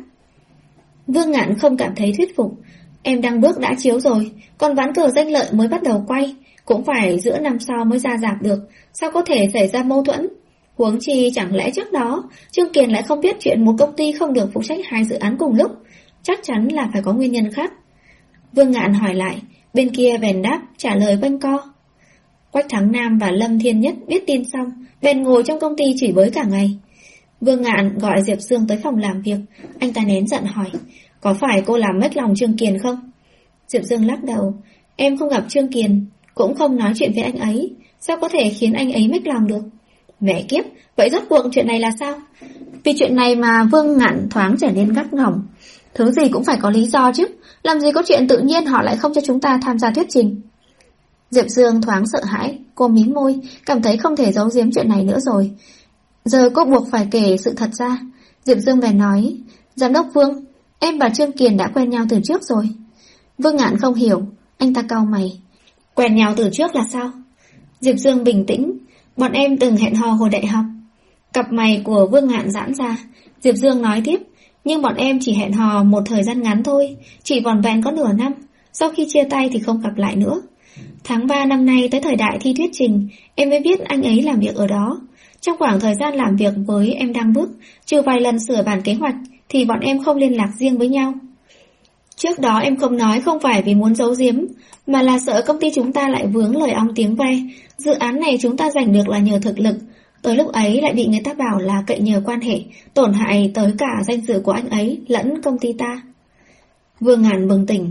Vương Ngạn không cảm thấy thuyết phục. Em đang bước đã chiếu rồi, còn ván cờ danh lợi mới bắt đầu quay, cũng phải giữa năm sau mới ra rạp được, sao có thể xảy ra mâu thuẫn? Huống chi chẳng lẽ trước đó Trương Kiền lại không biết chuyện một công ty không được phụ trách hai dự án cùng lúc? Chắc chắn là phải có nguyên nhân khác. Vương Ngạn hỏi lại, bên kia bèn đáp trả lời quanh co. Quách Thắng Nam và Lâm Thiên Nhất biết tin xong, bèn ngồi trong công ty chửi bới cả ngày. Vương Ngạn gọi Diệp Dương tới phòng làm việc. Anh ta nén giận hỏi, có phải cô làm mất lòng Trương Kiền không? Diệp Dương lắc đầu, em không gặp Trương Kiền, cũng không nói chuyện với anh ấy, sao có thể khiến anh ấy mất lòng được? Mẹ kiếp, vậy rốt cuộc chuyện này là sao? Vì chuyện này mà Vương Ngạn thoáng trở nên gắt gỏng. Thứ gì cũng phải có lý do chứ, làm gì có chuyện tự nhiên họ lại không cho chúng ta tham gia thuyết trình. Diệp Dương thoáng sợ hãi, cô mím môi, cảm thấy không thể giấu giếm chuyện này nữa rồi. Giờ cô buộc phải kể sự thật ra. Diệp Dương bèn nói, giám đốc Vương, em và Trương Kiền đã quen nhau từ trước rồi. Vương Ngạn không hiểu, anh ta cau mày. Quen nhau từ trước là sao? Diệp Dương bình tĩnh, bọn em từng hẹn hò hồi đại học. Cặp mày của Vương Ngạn giãn ra. Diệp Dương nói tiếp, nhưng bọn em chỉ hẹn hò một thời gian ngắn thôi, chỉ vỏn vẹn có nửa năm. Sau khi chia tay thì không gặp lại nữa. Tháng ba năm nay tới Thời Đại thi thuyết trình, em mới biết anh ấy làm việc ở đó. Trong khoảng thời gian làm việc với em đang bước, trừ vài lần sửa bản kế hoạch, thì bọn em không liên lạc riêng với nhau. Trước đó em không nói không phải vì muốn giấu giếm, mà là sợ công ty chúng ta lại vướng lời ong tiếng ve. Dự án này chúng ta giành được là nhờ thực lực, tới lúc ấy lại bị người ta bảo là cậy nhờ quan hệ, tổn hại tới cả danh dự của anh ấy lẫn công ty ta. Vương Ngạn bừng tỉnh,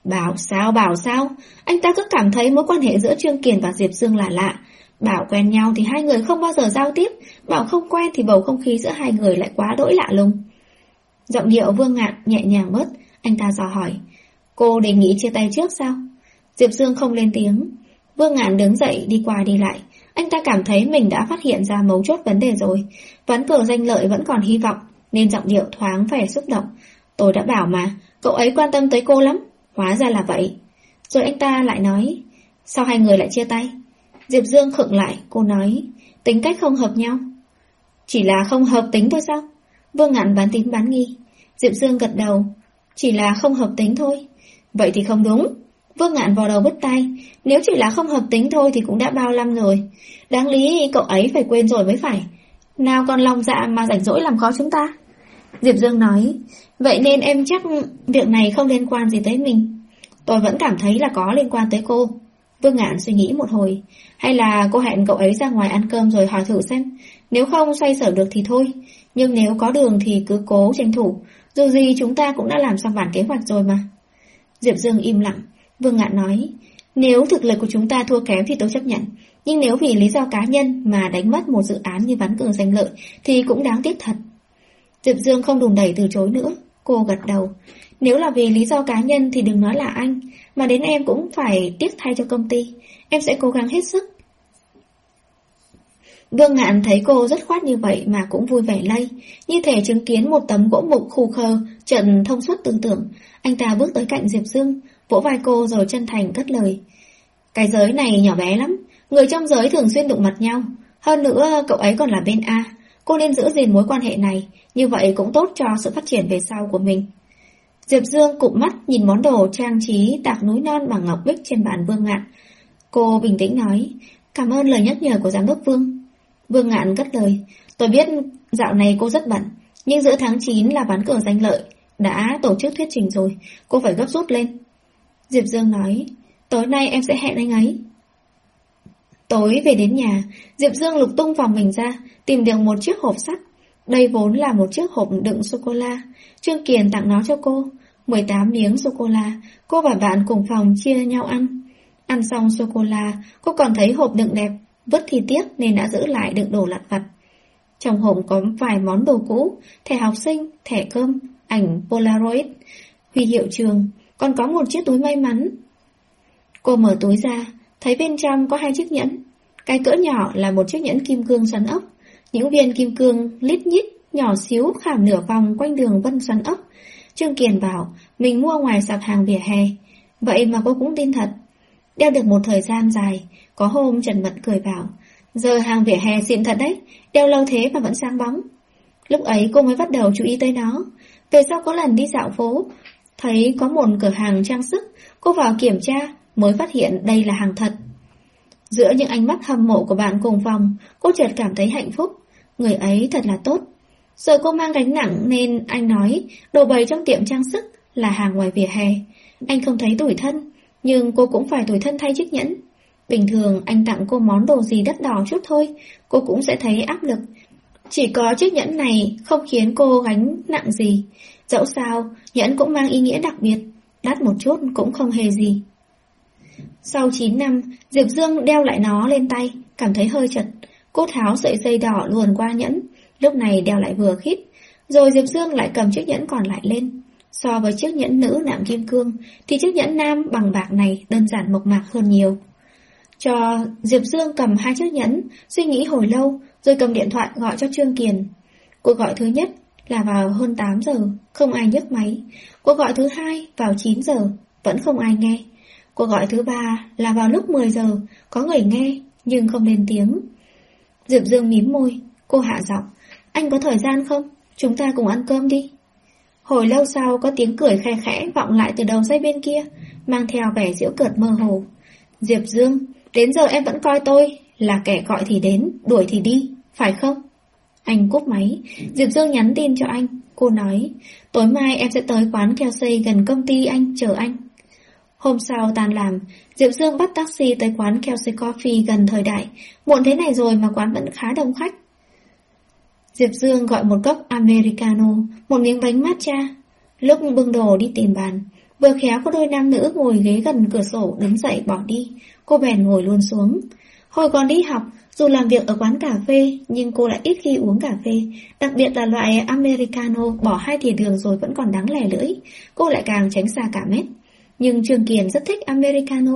Bảo sao, bảo sao? Anh ta cứ cảm thấy mối quan hệ giữa Trương Kiền và Diệp Dương là lạ. Bảo quen nhau thì hai người không bao giờ giao tiếp, bảo không quen thì bầu không khí giữa hai người lại quá đỗi lạ lùng. Giọng điệu Vương Ngạn nhẹ nhàng bớt, anh ta dò hỏi. Cô đề nghị chia tay trước sao? Diệp Dương không lên tiếng. Vương Ngạn đứng dậy đi qua đi lại. Anh ta cảm thấy mình đã phát hiện ra mấu chốt vấn đề rồi. Ván cờ danh lợi vẫn còn hy vọng, nên giọng điệu thoáng vẻ xúc động. Tôi đã bảo mà, cậu ấy quan tâm tới cô lắm. Hóa ra là vậy. Rồi anh ta lại nói, sao hai người lại chia tay? Diệp Dương khựng lại, cô nói, tính cách không hợp nhau. Chỉ là không hợp tính thôi sao? Vương Ngạn bán tín bán nghi. Diệp Dương gật đầu, chỉ là không hợp tính thôi. Vậy thì không đúng. Vương Ngạn vò đầu bứt tai, nếu chỉ là không hợp tính thôi thì cũng đã bao năm rồi. Đáng lý cậu ấy phải quên rồi mới phải. Nào còn lòng dạ mà rảnh rỗi làm khó chúng ta. Diệp Dương nói, vậy nên em chắc việc này không liên quan gì tới mình. Tôi vẫn cảm thấy là có liên quan tới cô. Vương Ngạn suy nghĩ một hồi. Hay là cô hẹn cậu ấy ra ngoài ăn cơm rồi hỏi thử xem. Nếu không xoay sở được thì thôi. Nhưng nếu có đường thì cứ cố tranh thủ. Dù gì chúng ta cũng đã làm xong bản kế hoạch rồi mà. Diệp Dương im lặng. Vương Ngạn nói, nếu thực lực của chúng ta thua kém thì tôi chấp nhận. Nhưng nếu vì lý do cá nhân mà đánh mất một dự án như ván cờ danh lợi thì cũng đáng tiếc thật. Diệp Dương không đùn đẩy từ chối nữa. Cô gật đầu. Nếu là vì lý do cá nhân thì đừng nói là anh, mà đến em cũng phải tiếc thay cho công ty. Em sẽ cố gắng hết sức. Vương Ngạn thấy cô rất khoát như vậy mà cũng vui vẻ lây, như thể chứng kiến một tấm gỗ mục khù khờ, trần thông suốt tư tưởng. Anh ta bước tới cạnh Diệp Dương, vỗ vai cô rồi chân thành cất lời. Cái giới này nhỏ bé lắm, người trong giới thường xuyên đụng mặt nhau. Hơn nữa cậu ấy còn là bên A. Cô nên giữ gìn mối quan hệ này, như vậy cũng tốt cho sự phát triển về sau của mình. Diệp Dương cụp mắt nhìn món đồ trang trí tạc núi non bằng ngọc bích trên bàn Vương Ngạn. Cô bình tĩnh nói, cảm ơn lời nhắc nhở của giám đốc Vương. Vương Ngạn cất lời, tôi biết dạo này cô rất bận, nhưng giữa tháng chín là ván cờ danh lợi, đã tổ chức thuyết trình rồi, cô phải gấp rút lên. Diệp Dương nói, tối nay em sẽ hẹn anh ấy. Tối về đến nhà, Diệp Dương lục tung vòng mình ra, tìm được một chiếc hộp sắt. Đây vốn là một chiếc hộp đựng sô-cô-la. Trương Kiền tặng nó cho cô, mười tám miếng sô-cô-la. Cô và bạn cùng phòng chia nhau ăn. Ăn xong sô-cô-la, cô còn thấy hộp đựng đẹp, vứt thì tiếc nên đã giữ lại đựng đồ lặt vặt. Trong hộp có vài món đồ cũ, thẻ học sinh, thẻ cơm, ảnh Polaroid, huy hiệu trường, còn có một chiếc túi may mắn. Cô mở túi ra, thấy bên trong có hai chiếc nhẫn. Cái cỡ nhỏ là một chiếc nhẫn kim cương xoắn ốc. Những viên kim cương lít nhít, nhỏ xíu khảm nửa vòng quanh đường vân xoắn ốc. Trương Kiền bảo mình mua ngoài sạp hàng vỉa hè. Vậy mà cô cũng tin thật. Đeo được một thời gian dài, có hôm Trần Mận cười bảo, giờ hàng vỉa hè xịn thật đấy, đeo lâu thế mà vẫn sáng bóng. Lúc ấy cô mới bắt đầu chú ý tới nó. Về sau có lần đi dạo phố, thấy có một cửa hàng trang sức, cô vào kiểm tra mới phát hiện đây là hàng thật. Giữa những ánh mắt hâm mộ của bạn cùng phòng, cô chợt cảm thấy hạnh phúc. Người ấy thật là tốt. Giờ cô mang gánh nặng nên anh nói đồ bày trong tiệm trang sức là hàng ngoài vỉa hè. Anh không thấy tủi thân, nhưng cô cũng phải tủi thân thay chiếc nhẫn. Bình thường anh tặng cô món đồ gì đắt đỏ chút thôi, cô cũng sẽ thấy áp lực. Chỉ có chiếc nhẫn này không khiến cô gánh nặng gì. Dẫu sao, nhẫn cũng mang ý nghĩa đặc biệt, đắt một chút cũng không hề gì. Sau chín năm, Diệp Dương đeo lại nó lên tay, cảm thấy hơi chật. Cô tháo sợi dây đỏ luồn qua nhẫn, lúc này đeo lại vừa khít. Rồi Diệp Dương lại cầm chiếc nhẫn còn lại lên. So với chiếc nhẫn nữ nạm kim cương, thì chiếc nhẫn nam bằng bạc này đơn giản mộc mạc hơn nhiều. Cho Diệp Dương cầm hai chiếc nhẫn, suy nghĩ hồi lâu, rồi cầm điện thoại gọi cho Trương Kiền. Cuộc gọi thứ nhất là vào hơn tám giờ, không ai nhấc máy. Cuộc gọi thứ hai vào chín giờ, vẫn không ai nghe. Cuộc gọi thứ ba là vào lúc mười giờ, có người nghe, nhưng không lên tiếng. Diệp Dương mím môi, cô hạ giọng, anh có thời gian không? Chúng ta cùng ăn cơm đi. Hồi lâu sau có tiếng cười khe khẽ vọng lại từ đầu dây bên kia, mang theo vẻ giễu cợt mơ hồ. Diệp Dương, đến giờ em vẫn coi tôi là kẻ gọi thì đến, đuổi thì đi, phải không? Anh cúp máy, Diệp Dương nhắn tin cho anh. Cô nói, tối mai em sẽ tới quán Kelsey gần công ty anh chờ anh. Hôm sau tan làm, Diệp Dương bắt taxi tới quán Kelsey Coffee gần Thời Đại. Muộn thế này rồi mà quán vẫn khá đông khách. Diệp Dương gọi một cốc Americano, một miếng bánh matcha. Lúc bưng đồ đi tìm bàn, Vừa khéo có đôi nam nữ ngồi ghế gần cửa sổ đứng dậy bỏ đi, cô bèn ngồi luôn xuống. Hồi còn đi học, dù làm việc ở quán cà phê, nhưng cô lại ít khi uống cà phê, đặc biệt là loại Americano bỏ hai thìa đường rồi vẫn còn đắng lè lưỡi, cô lại càng tránh xa cả mét. Nhưng Trương Kiền rất thích Americano.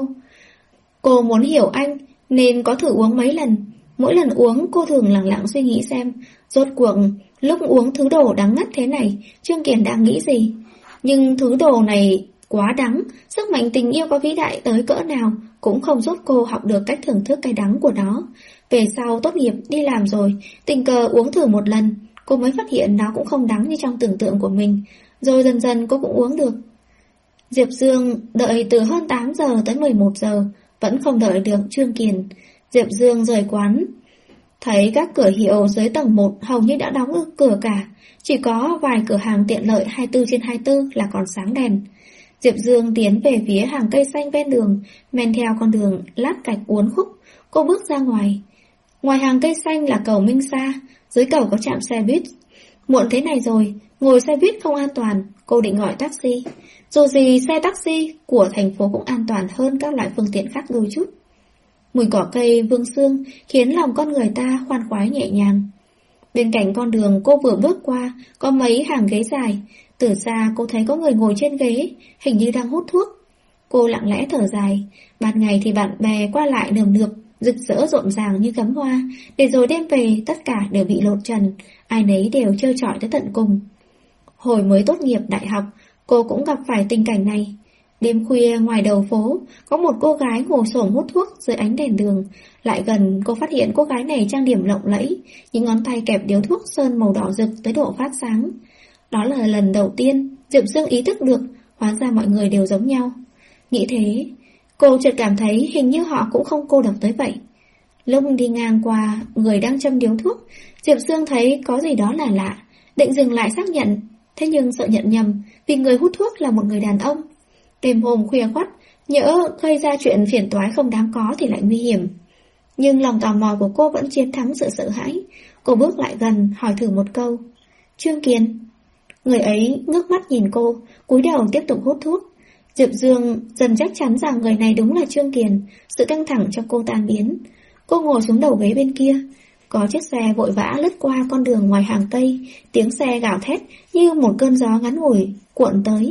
Cô muốn hiểu anh, nên có thử uống mấy lần. Mỗi lần uống, cô thường lặng lặng suy nghĩ xem, rốt cuộc, lúc uống thứ đồ đắng ngắt thế này, Trương Kiền đang nghĩ gì. Nhưng thứ đồ này quá đắng, sức mạnh tình yêu có vĩ đại tới cỡ nào cũng không giúp cô học được cách thưởng thức cái đắng của nó. Về sau tốt nghiệp đi làm rồi, tình cờ uống thử một lần, cô mới phát hiện nó cũng không đắng như trong tưởng tượng của mình. Rồi dần dần cô cũng uống được. Diệp Dương đợi từ hơn tám giờ tới mười một giờ, vẫn không đợi được Trương Kiền. Diệp Dương rời quán, thấy các cửa hiệu dưới tầng một hầu như đã đóng cửa cả, chỉ có vài cửa hàng tiện lợi hai mươi bốn trên hai mươi bốn là còn sáng đèn. Diệp Dương tiến về phía hàng cây xanh ven đường, men theo con đường lát gạch uốn khúc. Cô bước ra ngoài. Ngoài hàng cây xanh là cầu Minh Sa, dưới cầu có trạm xe buýt. Muộn thế này rồi, ngồi xe buýt không an toàn, cô định gọi taxi. Dù gì xe taxi của thành phố cũng an toàn hơn các loại phương tiện khác đôi chút. Mùi cỏ cây vương sương khiến lòng con người ta khoan khoái nhẹ nhàng. Bên cạnh con đường cô vừa bước qua có mấy hàng ghế dài. Từ xa cô thấy có người ngồi trên ghế, hình như đang hút thuốc. Cô lặng lẽ thở dài. Ban ngày thì bạn bè qua lại nườm nượp, rực rỡ rộn ràng như cắm hoa, để rồi đêm về tất cả đều bị lột trần, ai nấy đều trơ trọi tới tận cùng. Hồi mới tốt nghiệp đại học, cô cũng gặp phải tình cảnh này. Đêm khuya ngoài đầu phố, có một cô gái ngồi xổm hút thuốc dưới ánh đèn đường. Lại gần cô phát hiện cô gái này trang điểm lộng lẫy, những ngón tay kẹp điếu thuốc sơn màu đỏ rực tới độ phát sáng. Đó là lần đầu tiên Diệp Dương ý thức được, hóa ra mọi người đều giống nhau. Nghĩ thế, cô chợt cảm thấy hình như họ cũng không cô độc tới vậy. Lúc đi ngang qua người đang châm điếu thuốc, Diệp Dương thấy có gì đó là lạ, định dừng lại xác nhận, thế nhưng sợ nhận nhầm vì người hút thuốc là một người đàn ông. Đêm hôm khuya khoắt, nhỡ gây ra chuyện phiền toái không đáng có thì lại nguy hiểm. Nhưng lòng tò mò của cô vẫn chiến thắng sự sợ hãi. Cô bước lại gần, hỏi thử một câu. Trương Kiền. Người ấy ngước mắt nhìn cô, cúi đầu tiếp tục hút thuốc. Diệp Dương dần chắc chắn rằng người này đúng là Trương Kiền. Sự căng thẳng trong cô tan biến. Cô ngồi xuống đầu ghế bên kia. Có chiếc xe vội vã lướt qua con đường ngoài hàng cây, tiếng xe gào thét như một cơn gió ngắn ngủi cuộn tới.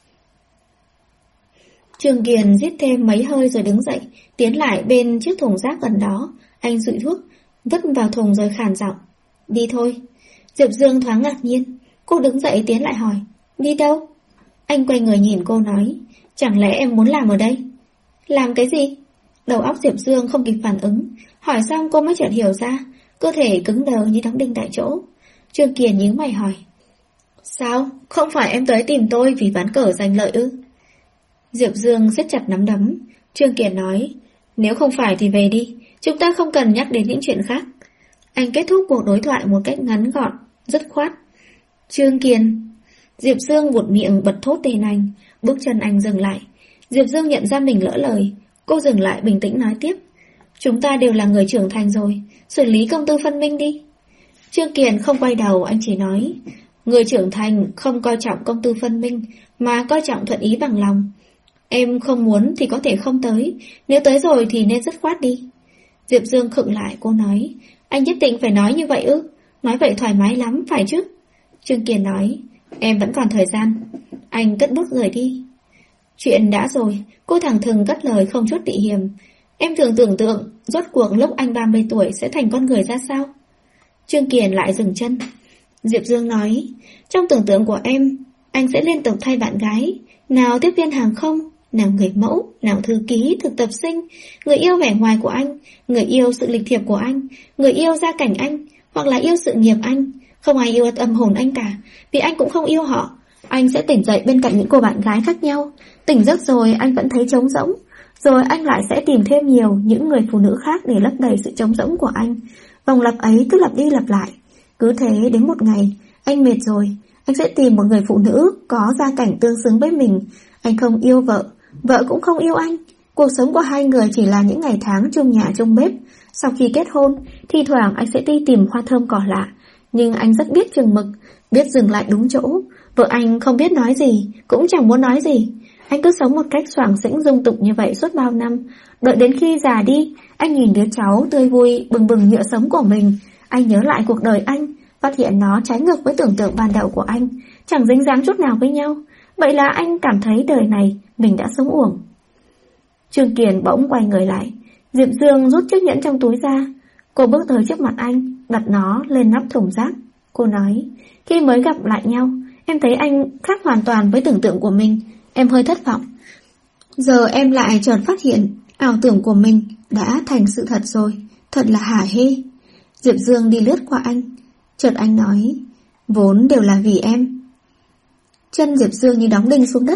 Trương Kiền rít thêm mấy hơi rồi đứng dậy, tiến lại bên chiếc thùng rác gần đó. Anh dụi thuốc, vứt vào thùng rồi khàn giọng. Đi thôi. Diệp Dương thoáng ngạc nhiên. Cô đứng dậy tiến lại hỏi. Đi đâu? Anh quay người nhìn cô nói. Chẳng lẽ em muốn làm ở đây? Làm cái gì? Đầu óc Diệp Dương không kịp phản ứng. Hỏi xong cô mới chợt hiểu ra. Cơ thể cứng đờ như đóng đinh tại chỗ. Trương Kiền nhíu mày hỏi. Sao? Không phải em tới tìm tôi vì ván cờ giành lợi ư? Diệp Dương siết chặt nắm đấm. Trương Kiền nói. Nếu không phải thì về đi. Chúng ta không cần nhắc đến những chuyện khác. Anh kết thúc cuộc đối thoại một cách ngắn gọn, dứt khoát. Trương Kiền. Diệp Dương buột miệng bật thốt tên anh. Bước chân anh dừng lại. Diệp Dương nhận ra mình lỡ lời. Cô dừng lại bình tĩnh nói tiếp. Chúng ta đều là người trưởng thành rồi, xử lý công tư phân minh đi. Trương Kiền không quay đầu, anh chỉ nói. Người trưởng thành không coi trọng công tư phân minh, mà coi trọng thuận ý bằng lòng. Em không muốn thì có thể không tới, nếu tới rồi thì nên dứt khoát đi. Diệp Dương khựng lại, cô nói. Anh nhất định phải nói như vậy ư? Nói vậy thoải mái lắm, phải chứ? Trương Kiền nói. Em vẫn còn thời gian. Anh cất bước rời đi. Chuyện đã rồi, cô thẳng thừng cất lời không chút tị hiềm. Em thường tưởng tượng rốt cuộc lúc anh ba mươi tuổi sẽ thành con người ra sao? Trương Kiền lại dừng chân. Diệp Dương nói. Trong tưởng tượng của em, anh sẽ liên tục thay bạn gái. Nào tiếp viên hàng không, nào người mẫu, nào thư ký, thực tập sinh. Người yêu vẻ ngoài của anh, người yêu sự lịch thiệp của anh, người yêu gia cảnh anh, hoặc là yêu sự nghiệp anh. Không ai yêu âm hồn anh cả, vì anh cũng không yêu họ. Anh sẽ tỉnh dậy bên cạnh những cô bạn gái khác nhau. Tỉnh giấc rồi anh vẫn thấy trống rỗng. Rồi anh lại sẽ tìm thêm nhiều những người phụ nữ khác để lấp đầy sự trống rỗng của anh. Vòng lặp ấy cứ lặp đi lặp lại. Cứ thế đến một ngày, anh mệt rồi, anh sẽ tìm một người phụ nữ có gia cảnh tương xứng với mình. Anh không yêu vợ, vợ cũng không yêu anh. Cuộc sống của hai người chỉ là những ngày tháng chung nhà chung bếp. Sau khi kết hôn, thi thoảng anh sẽ đi tìm hoa thơm cỏ lạ. Nhưng anh rất biết chừng mực, biết dừng lại đúng chỗ. Vợ anh không biết nói gì, cũng chẳng muốn nói gì. Anh cứ sống một cách xoàng xĩnh dung tục như vậy suốt bao năm. Đợi đến khi già đi, anh nhìn đứa cháu tươi vui bừng bừng nhựa sống của mình. Anh nhớ lại cuộc đời anh, phát hiện nó trái ngược với tưởng tượng ban đầu của anh, chẳng dính dáng chút nào với nhau. Vậy là anh cảm thấy đời này mình đã sống uổng. Trương Kiền bỗng quay người lại. Diệp Dương rút chiếc nhẫn trong túi ra. Cô bước tới trước mặt anh, đặt nó lên nắp thùng rác. Cô nói, khi mới gặp lại nhau, em thấy anh khác hoàn toàn với tưởng tượng của mình. Em hơi thất vọng. Giờ em lại chợt phát hiện ảo tưởng của mình đã thành sự thật rồi. Thật là hả hê. Diệp Dương đi lướt qua anh. Chợt anh nói, vốn đều là vì em. Chân Diệp Dương như đóng đinh xuống đất.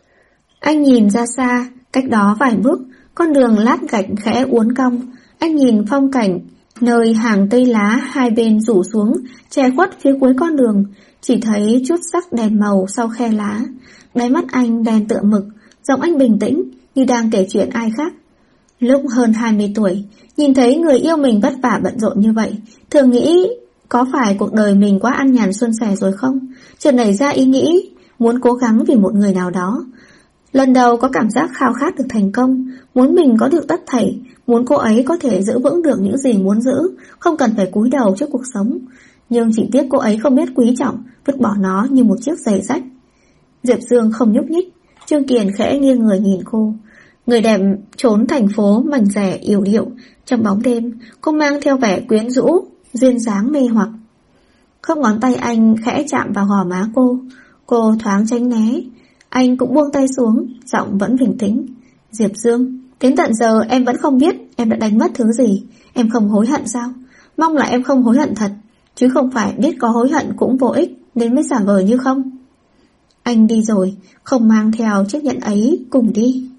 Anh nhìn ra xa, cách đó vài bước, con đường lát gạch khẽ uốn cong. Anh nhìn phong cảnh, nơi hàng cây lá hai bên rủ xuống, che khuất phía cuối con đường, chỉ thấy chút sắc đèn màu sau khe lá. Đáy mắt anh đen tựa mực, giọng anh bình tĩnh, như đang kể chuyện ai khác. Lúc hơn hai mươi tuổi, nhìn thấy người yêu mình vất vả bận rộn như vậy, thường nghĩ có phải cuộc đời mình quá ăn nhàn suôn sẻ rồi không? Chợt nảy ra ý nghĩ muốn cố gắng vì một người nào đó. Lần đầu có cảm giác khao khát được thành công, muốn mình có được tất thảy, muốn cô ấy có thể giữ vững được những gì muốn giữ, không cần phải cúi đầu trước cuộc sống. Nhưng chỉ tiếc cô ấy không biết quý trọng, vứt bỏ nó như một chiếc giày rách. Diệp Dương không nhúc nhích. Trương Kiền khẽ nghiêng người nhìn cô. Người đẹp trốn thành phố mảnh rẻ yểu điệu. Trong bóng đêm, cô mang theo vẻ quyến rũ, duyên dáng mê hoặc. Khớp ngón tay anh khẽ chạm vào gò má cô. Cô thoáng tránh né. Anh cũng buông tay xuống, giọng vẫn bình tĩnh. Diệp Dương, đến tận giờ em vẫn không biết em đã đánh mất thứ gì. Em không hối hận sao? Mong là em không hối hận thật, chứ không phải biết có hối hận cũng vô ích nên mới giả vờ như không. Anh đi rồi, không mang theo chiếc nhẫn ấy cùng đi.